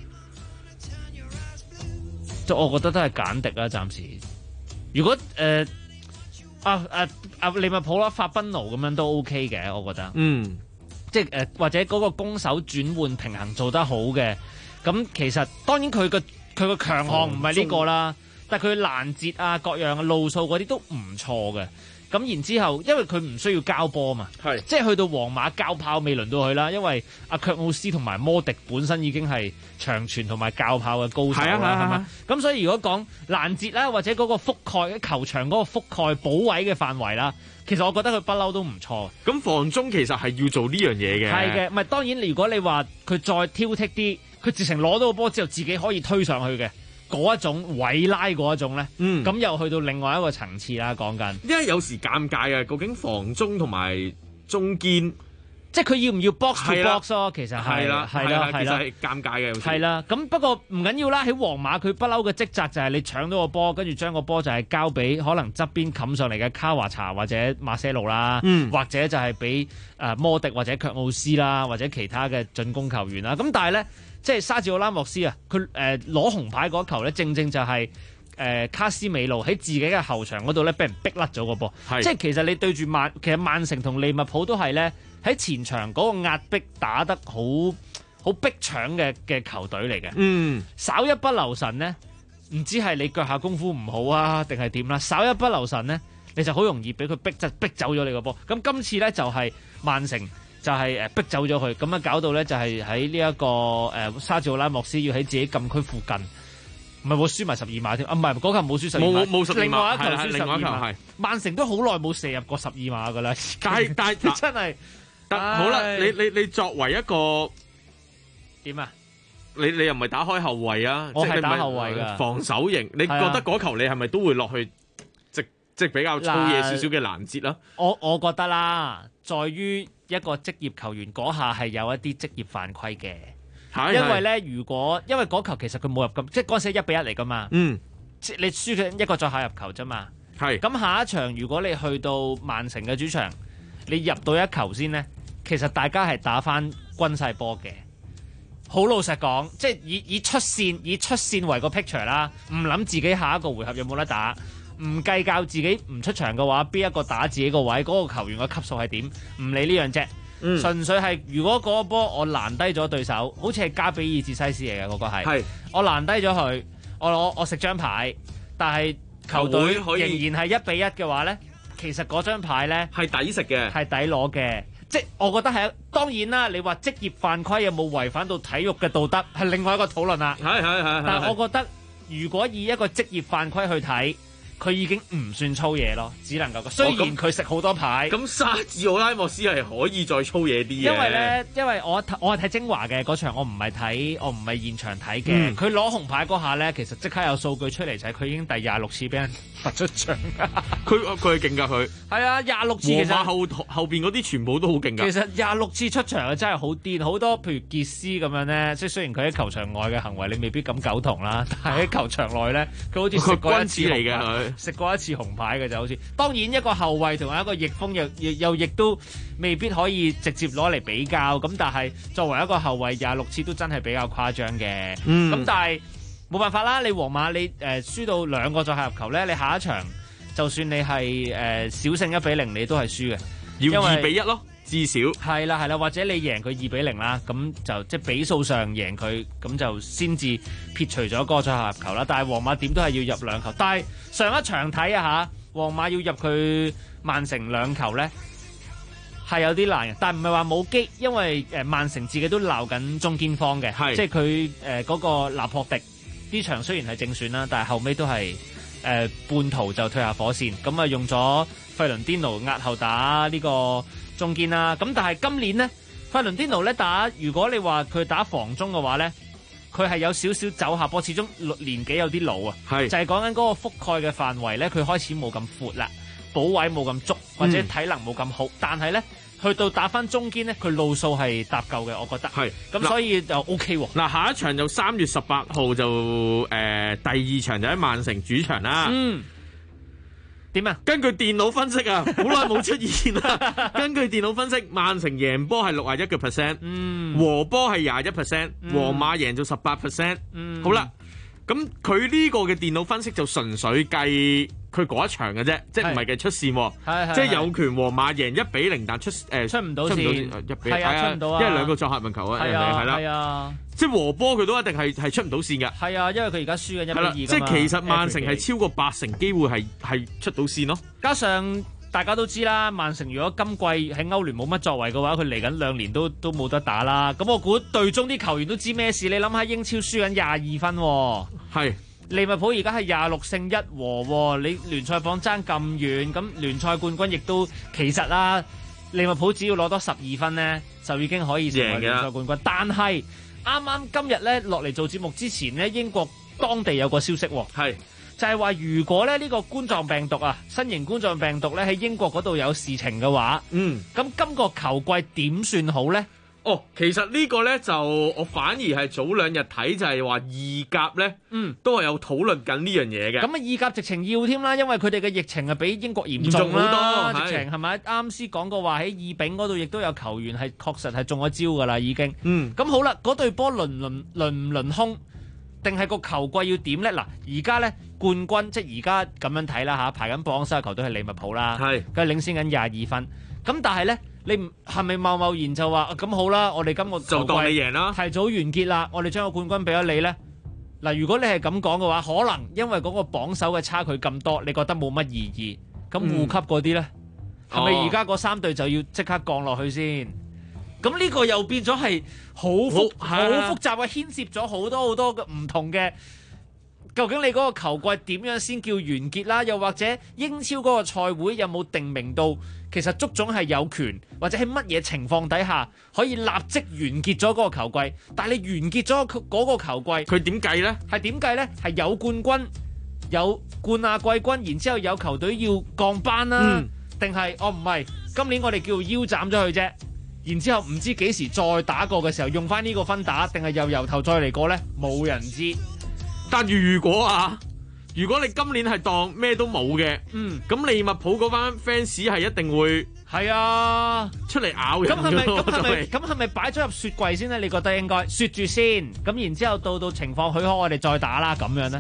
即我覺得都係簡迪啦，暫時。如果利物浦啦，法賓奴咁樣都 OK 嘅，我覺得。即係或者嗰個攻守轉換平衡做得好嘅，咁其實當然佢個強項唔係呢個啦，但係佢攔截啊各樣嘅路數嗰啲都唔錯嘅。咁然之後，因為佢唔需要交波嘛，即係去到皇馬交炮未輪到佢啦，因為阿卻奧斯同埋摩迪本身已經係長傳同埋交炮嘅高手啦，係嘛？咁所以如果講攔截啦，或者嗰個覆蓋球場嗰個覆蓋保位嘅範圍啦，其實我覺得佢不嬲都唔錯。 咁防中其實係要做呢樣嘢嘅， 係嘅，唔係當然如果你話佢再挑剔啲，佢直情攞到個波之後自己可以推上去嘅。嗰一種委拉嗰一種咧，咁又去到另外一個層次啦。講緊， 因為有時尷尬啊，究竟防中同埋中堅， 即係佢要唔要 box to box 咯？其實係啦， 其實係尷尬嘅。 係啦，咁不過唔緊要啦。喺皇馬佢不嬲嘅職責就係你搶到個波，跟住將個波就係交俾可能側邊冚上嚟嘅卡華查或者馬些路啦，或者就係俾摩迪或者卻奧斯啦，或者其他嘅進攻球員啦。咁但係咧。即係沙治奧拉莫斯啊，佢攞紅牌嗰球咧，正正就係卡斯美路喺自己嘅後場嗰度咧，俾人逼甩咗個波。即係其實你對住其實曼城同利物浦都係咧喺前場嗰個壓迫打得好逼搶嘅球隊嚟嘅。稍一不留神咧，唔知係你腳下功夫唔好啊，定係點啦？稍一不留神咧，你就好容易俾佢逼走咗你個波。咁今次咧就係曼城。就係逼走咗佢，咁樣搞到咧就係喺呢一個沙治奧拉莫斯要喺自己禁區附近，唔係會輸埋12碼添，唔係嗰球冇輸12碼，冇12碼，另外一球輸12碼。曼城都好耐冇射入過12碼噶啦，但係真係好啦，你作為一個點啊？ 你又唔係打開後衛啊？ 我係打後衛㗎， 防守型。你覺得嗰球你係咪都會落去即係比較粗野少少嘅攔截啦。 我覺得啦，在於一個職業球員嗰下係有一啲職業犯規嘅。因為咧，因為嗰球其實佢冇入咁，即係嗰陣時1-1嚟噶嘛。你輸嘅一個作客入球啫嘛。咁下一場如果你去到曼城嘅主場，你入到一球先呢，其實大家係打翻均勢波嘅。好老實講，即係以出線為個 picture 啦，唔諗自己下一個回合有冇得打，唔計較自己唔出場嘅話，邊一個打自己個位，嗰個球員嘅級數係點，唔理呢樣啫。純粹係如果嗰個波我攔低咗對手，好似係加比爾捷西斯嚟嘅嗰個係，我攔低咗佢，我食張牌，但係球隊仍然係1-1嘅話呢，其實嗰張牌呢係抵食嘅，係抵攞嘅。即係我覺得係當然啦，你話職業犯規有冇違反到體育嘅道德係另外一個討論啦。但係我覺得如果以一個職業犯規去睇，佢已經唔算粗嘢咯，只能夠雖然佢食好多牌。咁沙治奧拉莫斯係可以再粗嘢啲嘅。 因為我係睇精華嘅嗰場，我唔係現場睇嘅。佢攞紅牌嗰下咧，其實即刻有數據出嚟，就係佢已經第26次俾人罰出場。 佢係勁㗎佢。係啊，26次其實後邊嗰啲全部都好勁㗎。 其實26次出場啊，真係好癲，好多譬如傑斯咁樣咧，即係雖然佢喺球場外嘅行為你未必咁苟同啦，但係喺球場內咧，佢好似食過一次嚟嘅。食過一次紅牌嘅就好似，當然一個後衛同一個翼鋒又亦都未必可以直接攞嚟比較，咁但係作為一個後衛26次都真係比較誇張嘅。咁但係冇辦法啦，你皇馬你輸到2個作客入球咧，你下一場就算你係小勝1-0，你都係輸嘅， 要2-1咯。至少係啦，或者你贏佢2-0啦，咁就即係比數上贏佢，咁就先至撇除咗嗰個作客入球啦。但係皇馬點都係要入2球，但係上一場睇下，皇馬要入佢曼城2球呢，係有啲難嘅。但係唔係話冇機，因為曼城自己都鬧緊中堅方嘅，即係佢嗰個納珀迪呢場雖然係正選啦，但係後尾都係半途就退下火線，咁啊用咗費倫甸奴壓後打呢個中堅啦。咁但係今年呢，費倫甸奴咧如果你話佢打防中嘅話咧，佢係有少少走下坡，始終年紀有啲老啊，就係講緊嗰個覆蓋嘅範圍咧，佢開始冇咁闊啦，補位冇咁足，或者體能冇咁好，但係咧去到打翻中堅咧，佢路數係搭夠嘅，我覺得係。咁所以就 OK 喎。 嗱，下一場就3月18號就第2場就喺曼城主場啦。 點啊？ 根據電腦分析啊，好耐冇出現啦。根據電腦分析，曼城贏波係61%，和波係21%，皇馬贏咗18%。好啦，咁佢呢個嘅電腦分析就純粹計佢嗰一場嘅啫，即係唔係計出線，即係有權皇馬贏1-0，但出唔到線，係啊，出唔到啊， 因為2個作客問球啊，人哋係啦。即係和波佢都一定係出唔到線嘅。 係啊，因為佢而家輸緊1-2。 即係其實曼城係超過80%機會係出到線咯。 加上大家都知啦，曼城如果今季喺歐聯冇乜作為嘅話，佢嚟緊2年都冇得打啦。咁我估隊中啲球員都知咩事。你諗下英超輸緊22分， 係利物浦而家係26勝1和，你聯賽榜爭咁遠，咁聯賽冠軍亦都其實啦，利物浦只要攞多12分呢，就已經可以成為聯賽冠軍。但係啱啱今日咧落嚟做節目之前呢，英國當地有個消息喎，就係話如果咧呢個冠狀病毒啊，新型冠狀病毒咧喺英國嗰度有事情嘅話，咁今個球季點算好呢？ 其實呢個呢，就我反而係早2日睇就係話意甲呢，都係有討論緊呢樣嘢嘅。 咁啊意甲直情要添啦，因為佢哋嘅疫情係比英國嚴重好多，直情係咪啱先講過話喺意丙嗰度亦都有球員係確實係中咗招㗎啦已經。咁好啦，嗰隊波輪唔輪空，定係個球季要點呢？嗱，而家呢冠軍即係而家咁樣睇啦嚇，排緊榜首嘅球隊係利物浦啦，佢係領先緊22分。咁但係呢，你係咪貿然就話咁好啦？我哋今個球季就當你贏啦， 提早完結啦，我哋將個冠軍俾咗你呢。嗱，如果你係咁講嘅話，可能因為嗰個榜首嘅差距咁多，你覺得冇乜意義。咁護級嗰啲呢，係咪而家嗰3隊就要即刻降落去先？咁呢個又變咗係好複雜嘅，牽涉咗好多嘅唔同嘅。究竟你嗰個球季點樣先叫完結啦？又或者英超嗰個賽會有冇定明到其實足總係有權，或者喺乜嘢情況底下可以立即完結咗嗰個球季？但係你完結咗嗰個球季， 佢點計呢？ 係點計呢？係有冠軍， 有冠亞季軍，然之後有球隊要降班啦，定係唔係？今年我哋叫腰斬咗佢啫，然之後唔知幾時再打過嘅時候用翻呢個分打，定係又由頭再嚟過呢？冇人知。 但如果你今年係當咩都冇嘅，咁利物浦嗰班 fans 係一定會係啊出嚟咬人嘅。 咁係咪擺咗入雪櫃先呢？你覺得應該雪住先，咁然之後到情況許可，我哋再打啦，咁樣呢？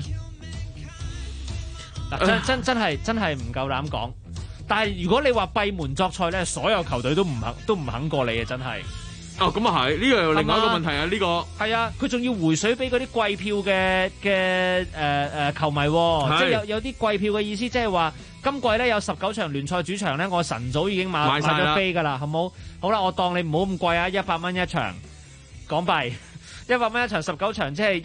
嗱，真係唔夠膽講。但係如果你話閉門作賽咧，所有球隊都唔肯過你啊！真係。 咁啊係，呢個又另外一個問題啊！呢個係啊，佢仲要回水俾嗰啲季票嘅球迷，即係有啲季票嘅意思，即係話今季咧有19場聯賽主場咧，我晨早已經買咗飛㗎啦，好冇？好啦，我當你唔好咁貴啊，100蚊一場港幣，100蚊一場19場，即係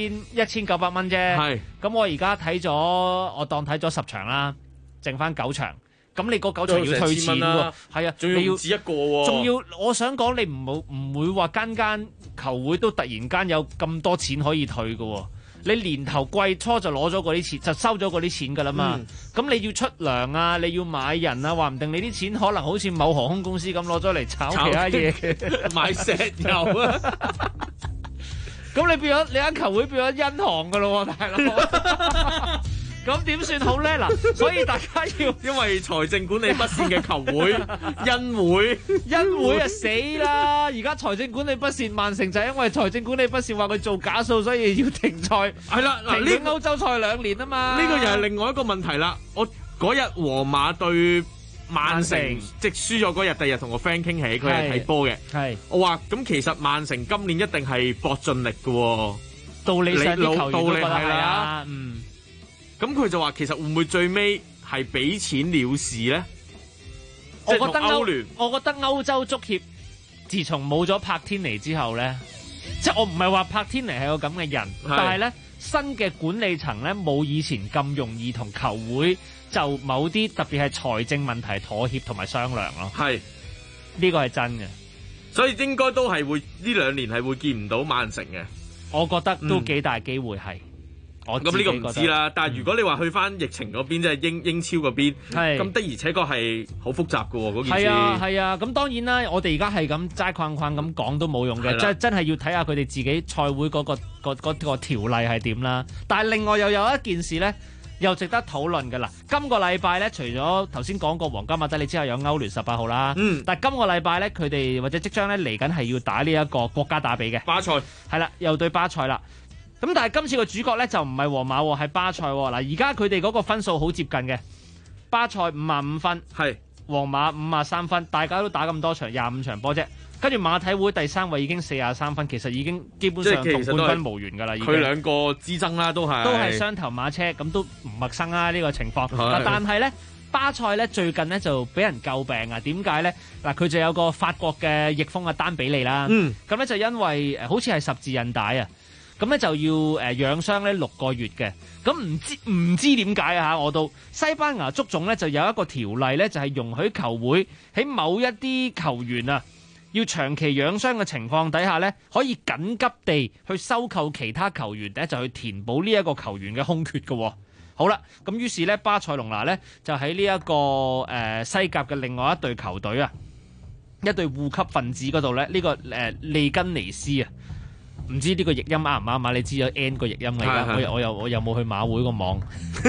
1900蚊啫。係。咁我而家我當睇咗10場啦，剩翻9場。咁你嗰9場要退錢喎，係啊，仲要唔止一個喎，仲要我想講你唔會話間球會都突然間有咁多錢可以退嘅喎，你年頭季初就攞咗嗰啲錢，就收咗嗰啲錢㗎啦嘛，咁你要出糧啊，你要買人啊，話唔定你啲錢可能好似某航空公司咁攞咗嚟炒其他嘢嘅，買石油啊，咁你間球會變咗因航㗎咯喎，大佬。咁點算好咧？嗱，所以大家要因為財政管理不善嘅球會因會啊死啦！而家財政管理不善，曼城就係因為財政管理不善，話佢做假數，所以要停賽。係啦，嗱，呢歐洲賽2年啊嘛。呢個又係另外一個問題啦。我嗰日皇馬對曼城即係輸咗嗰日，第二日同個 friend 傾起，佢係睇波嘅。係我話咁，其實曼城今年一定係搏盡力嘅。道理上啲球員都覺得係啦。咁佢就話其實會唔會最尾係俾錢了事咧？我覺得歐洲足協自從冇咗柏天尼之後咧，即係我唔係話柏天尼係個咁嘅人，但係咧新嘅管理層咧冇以前咁容易同球會就某啲特別係財政問題妥協同埋商量咯。係呢個係真嘅，所以應該都係會呢2年係會見唔到曼城嘅。我覺得都幾大機會係。咁呢個唔知啦，但係如果你話去翻疫情嗰邊，即係英超嗰邊，咁的而且確係好複雜嘅喎，嗰件事。係啊，咁當然啦，我哋而家係咁齋框框咁講都冇用嘅，真係要睇下佢哋自己賽會嗰個條例係點啦。但係另外又有一件事咧，又值得討論嘅啦。今個禮拜咧，除咗頭先講過皇家馬德里之後有歐聯18號啦，但係今個禮拜咧，佢哋或者即將咧嚟緊係要打呢一個國家打比嘅巴塞，係啦，又對巴塞啦。咁但係今次個主角咧就唔係皇馬喎，係巴塞喎。嗱，而家佢哋嗰個分數好接近嘅，巴塞55分，係皇馬53分，大家都打咁多場25場波啫。跟住馬體會第3位已經43分，其實已經基本上同冠軍無緣㗎啦。佢兩個之爭啦，都係雙頭馬車，咁都唔陌生啦呢個情況。但係咧，巴塞咧最近咧就俾人詬病啊。點解咧？嗱，佢就有個法國嘅翼鋒丹比利啦。咁咧就因為好似係十字韌帶啊。咁咧就要養傷咧6個月嘅，咁唔知點解啊嚇！我到西班牙足總咧就有一個條例咧，就係容許球會喺某一啲球員啊要長期養傷嘅情況底下咧，可以緊急地去收購其他球員咧，就去填補呢一個球員嘅空缺嘅。好啦，咁於是咧巴塞隆拿咧就喺呢一個西甲嘅另外一隊球隊啊，一隊護級分子嗰度咧，呢個利根尼斯啊。唔知呢個譯音啱唔啱啊？你知咗 N 個譯音嚟㗎，我又冇去馬會個網，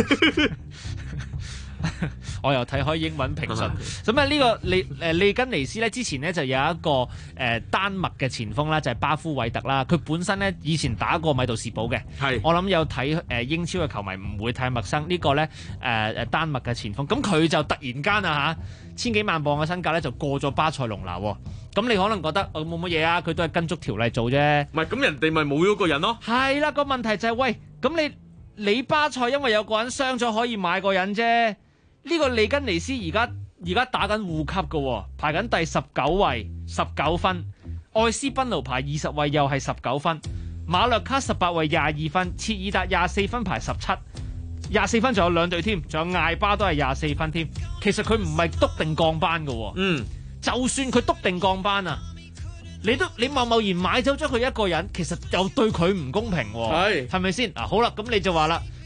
我又睇開英文評述。咁啊，呢個利根尼斯咧，之前咧就有一個丹麥嘅前鋒啦，就係巴夫韋特啦。佢本身咧以前打過米杜士堡嘅，我諗有睇英超嘅球迷唔會太陌生。呢個咧丹麥嘅前鋒，咁佢就突然間啊嚇，1000幾萬磅嘅身價咧就過咗巴塞隆拿喎。咁你可能覺得冇乜嘢啊，佢都係跟足條例做啫。唔係，咁人哋咪冇咗個人咯。係啦，個問題就係喂，咁你巴塞因為有個人傷咗可以買個人啫。呢個利根尼斯而家打緊護級嘅，排緊第19位19分，愛斯賓奴排20位又係19分，馬略卡18位22分，切爾達24分排17，24分仲有2隊添，仲有艾巴都係24分添。其實佢唔係篤定降班嘅。就算佢篤定降班啊，你貿然買走咗佢一個人，其實又對佢唔公平喎。係咪先？嗱，好啦，咁你就話啦，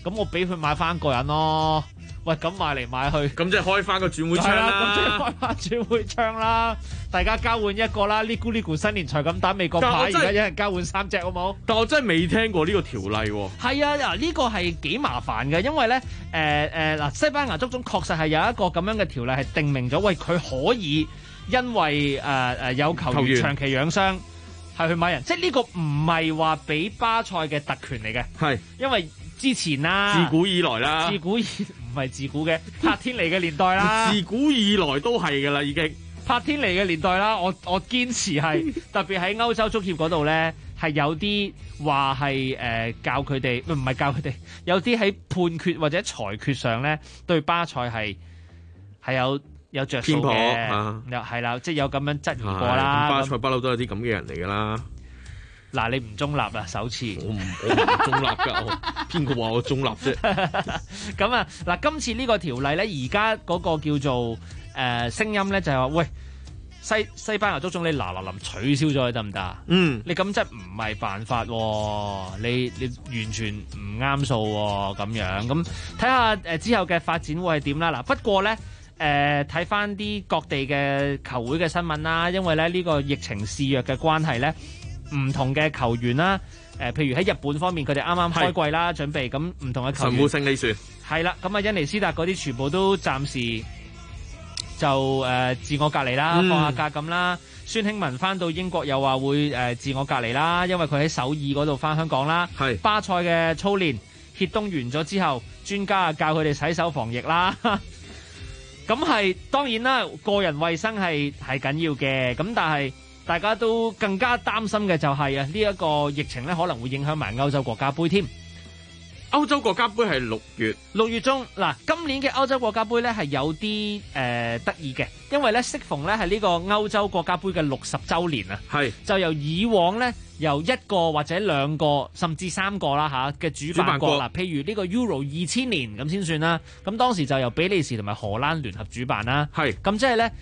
咁我俾佢買翻個人咯。喂，咁買嚟買去， 咁即係開翻個轉會窗啦。 咁即係開翻轉會窗啦，大家交換一個啦。呢咕呢咕新年財咁打美國牌，而家一人交換3隻好冇？ 但我真係未聽過呢個條例喎。 係啊，嗱呢個係幾麻煩嘅，因為咧嗱西班牙足總確實係有一個咁樣嘅條例係定明咗，喂佢可以因為有球員長期養傷係去買人，即係呢個唔係話俾巴塞嘅特權嚟嘅， 係因為之前啦， 自古以來啦， 唔係自古嘅柏天尼嘅年代啦， 自古以來都係㗎啦，已經柏天尼嘅年代啦，我堅持係特別喺歐洲足協嗰度咧，係有啲話係教佢哋，唔係教佢哋，有啲喺判決或者裁決上咧對巴塞係有着數嘅，又係啦，即係有咁樣質疑過啦。 巴塞不嬲都有啲咁嘅人嚟㗎啦。 嗱，你唔中立啦，首次。 我唔中立㗎，邊個話我中立啫？ 咁啊，嗱，今次呢個條例咧，而家嗰個叫做聲音咧，就係話，喂，西班牙足總你嗱取消咗佢得唔得啊？你咁真係唔係辦法喎，你完全唔啱數喎，咁樣咁睇下之後嘅發展會係點啦。嗱，不過咧。睇翻啲各地嘅球會嘅新聞啦，因為咧呢個疫情肆虐嘅關係咧，唔同嘅球員啦，譬如喺日本方面，佢哋啱啱開季啦，準備咁唔同嘅球員， 神戶勝利船係啦，咁啊恩尼斯達嗰啲全部都暫時就自我隔離啦，放下假咁啦。孫興文翻到英國又話會自我隔離啦，因為佢喺首爾嗰度翻香港啦。巴塞嘅操練歇冬完咗之後，專家教佢哋洗手防疫啦。咁係當然啦，個人衛生係緊要嘅，咁但係大家都更加擔心嘅就係呢一個疫情咧可能會影響埋歐洲國家杯添。 歐洲國家杯係6月中嗱，今年嘅歐洲國家杯咧係有啲得意嘅，因為咧適逢咧係呢個歐洲國家杯嘅60週年啊，就由以往咧由1個或者2個甚至3個啦嘅主辦國嗱，譬如呢個 Euro 2000年咁先算啦，咁當時就由比利時同埋荷蘭聯合主辦啦，咁即係咧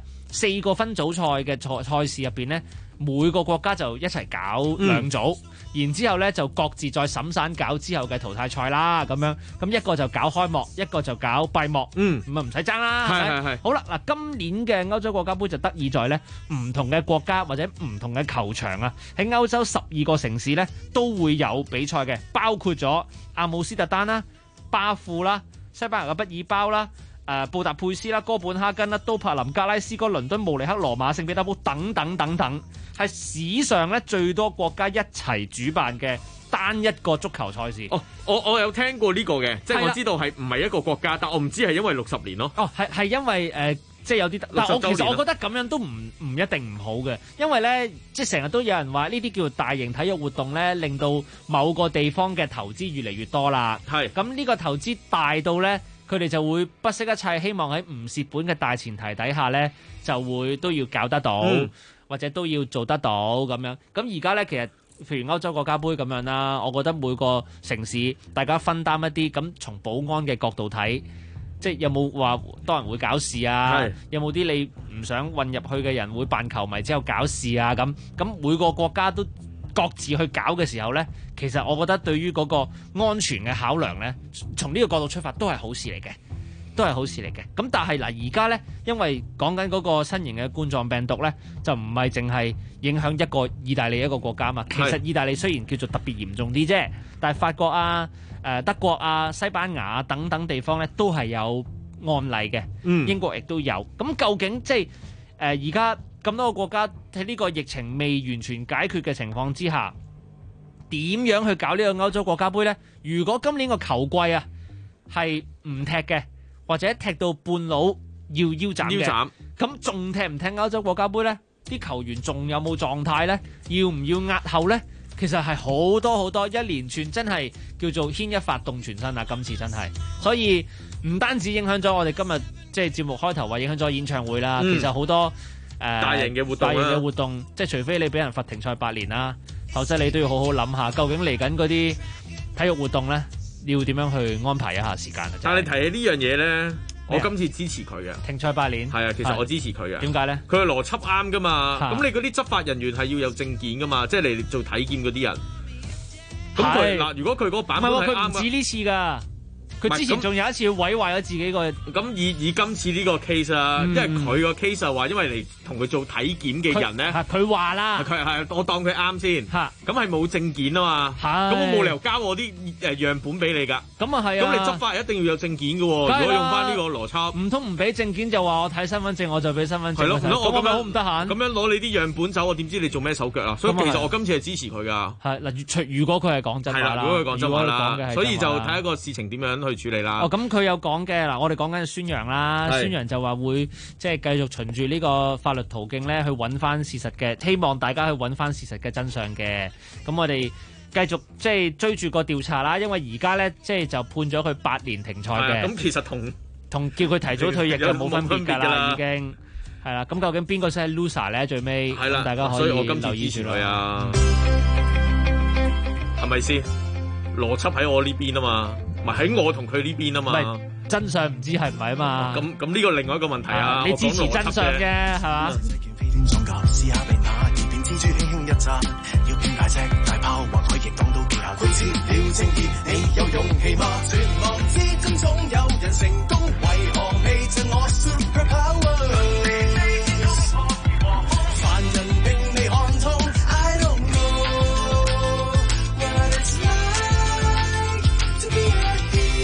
4個分組賽嘅賽事入邊咧，每個國家就一齊搞2組。然之後咧就各自再審散搞之後嘅淘汰賽啦，咁樣咁一個就搞開幕，一個就搞閉幕，咁啊唔使爭啦。係。好啦，嗱，今年嘅歐洲國家杯就得意在咧，唔同嘅國家或者唔同嘅球場啊，喺歐洲12個城市咧都會有比賽嘅，包括咗阿姆斯特丹啦、巴庫啦、西班牙嘅畢爾包啦、布達佩斯啦、哥本哈根啦、都柏林、格拉斯哥、倫敦、慕尼黑、羅馬、聖彼得堡等等等等。係史上咧最多國家一齊主辦嘅單一個足球賽事。 我有聽過呢個嘅，即係我知道係唔係一個國家，但我唔知係因為60年咯。 係因為即係有啲，但其實我覺得咁樣都唔一定唔好嘅，因為咧即係成日都有人話呢啲叫做大型體育活動咧，令到某個地方嘅投資越嚟越多啦。咁呢個投資大到咧，佢哋就會不惜一切，希望喺唔蝕本嘅大前提底下咧，就會都要搞得到。或者都要做得到咁樣，咁而家咧其實譬如歐洲國家杯咁樣啦，我覺得每個城市大家分擔一啲，咁從保安嘅角度睇，即係有冇話多人會搞事啊？有冇啲你唔想混入去嘅人會扮球迷之後搞事啊？咁每個國家都各自去搞嘅時候咧，其實我覺得對於嗰個安全嘅考量咧，從呢個角度出發都係好事嚟嘅。都係好事嚟嘅，咁但係嗱，而家呢，因為講緊嗰個新型嘅冠狀病毒呢，就唔係淨係影響一個意大利一個國家嘛。其實意大利雖然叫做特別嚴重啲啫，但係法國啊、德國啊、西班牙啊等等地方呢，都係有案例嘅。英國亦都有。咁究竟即係而家咁多個國家喺呢個疫情未完全解決嘅情況之下，點樣去搞呢個歐洲國家杯呢？如果今年個球季啊係唔踢嘅，或者踢到半路要腰斬嘅，咁仲踢唔踢歐洲國家杯呢？啲球員仲有冇狀態呢？要唔要押後呢？其實係好多好多一連串，真係叫做牽一髮動全身啊！今次真係，所以唔單止影響咗我哋今日即係節目開頭話影響咗演唱會啦，其實好多大型嘅活動， 即係除非你俾人罰停賽8年啦，否則你都要好好諗下，究竟嚟緊嗰啲體育活動呢，要點樣去安排一下時間啊？ 但係你提起呢樣嘢咧，我今次支持佢嘅。 停賽8年。 係啊，其實我支持佢嘅。 點解咧？ 佢嘅邏輯啱噶嘛。咁你嗰啲執法人員係要有證件噶嘛，即係你做體檢嗰啲人。 咁佢嗱，如果佢嗰個版本係啱嘅， 佢唔止呢次㗎。佢之前仲有一次毀壞咗自己個咁以今次呢個 case 啊，因為佢個 case 就話，因為嚟同佢做體檢嘅人咧， 佢話啦， 佢係我當佢啱先，咁係冇證件啊嘛，咁我冇理由交我啲樣本俾你㗎， 咁啊係啊， 咁你執法一定要有證件嘅喎，如果用翻呢個邏輯， 唔通唔俾證件就話我睇身份證我就俾身份證，係咯， 我咁樣好唔得閒， 咁樣攞你啲樣本走，我點知你做咩手腳啊？所以其實我今次係支持佢㗎， 係嗱，如果佢係講真話啦， 如果佢講真話啦，所以就睇下個事情點樣去處理啦。 咁佢有講嘅嗱，我哋講緊孫楊啦，孫楊就話會即係繼續循住呢個法律途徑咧去揾翻事實嘅，希望大家去揾翻事實嘅真相嘅。咁我哋繼續即係追住個調查啦，因為而家咧即係就判咗佢8年停賽嘅。 咁其實同叫佢提早退役就冇分別㗎啦，已經係啦。咁究竟邊個先係 loser 咧？最尾咁大家可以留意住佢啊， 係咪先？邏輯喺我呢邊啊嘛。唔係喺我同佢呢邊啊嘛， 真相唔知係唔係啊嘛。 咁呢個另外一個問題啊， 你支持真相啫，係嘛？ 試下被那疑變蜘蛛輕輕一擲，要變大隻大炮或海翼擋到地下佢知了正義，你有勇氣嗎？絕望之中總有人成功，為何未盡我 super power？ 凡人並未看通 I don't know what it's like to be a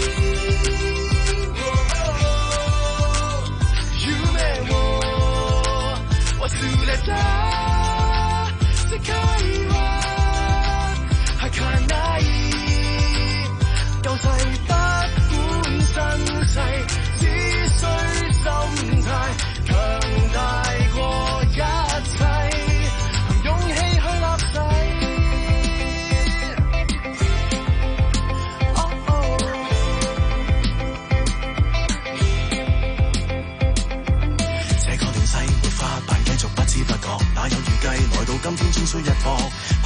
忘れた世界は儚い救世不管身世，只需心態強大過一切，憑勇氣去立誓。這個亂世活法辦繼續不知不覺，哪有預計來到今天終須一搏，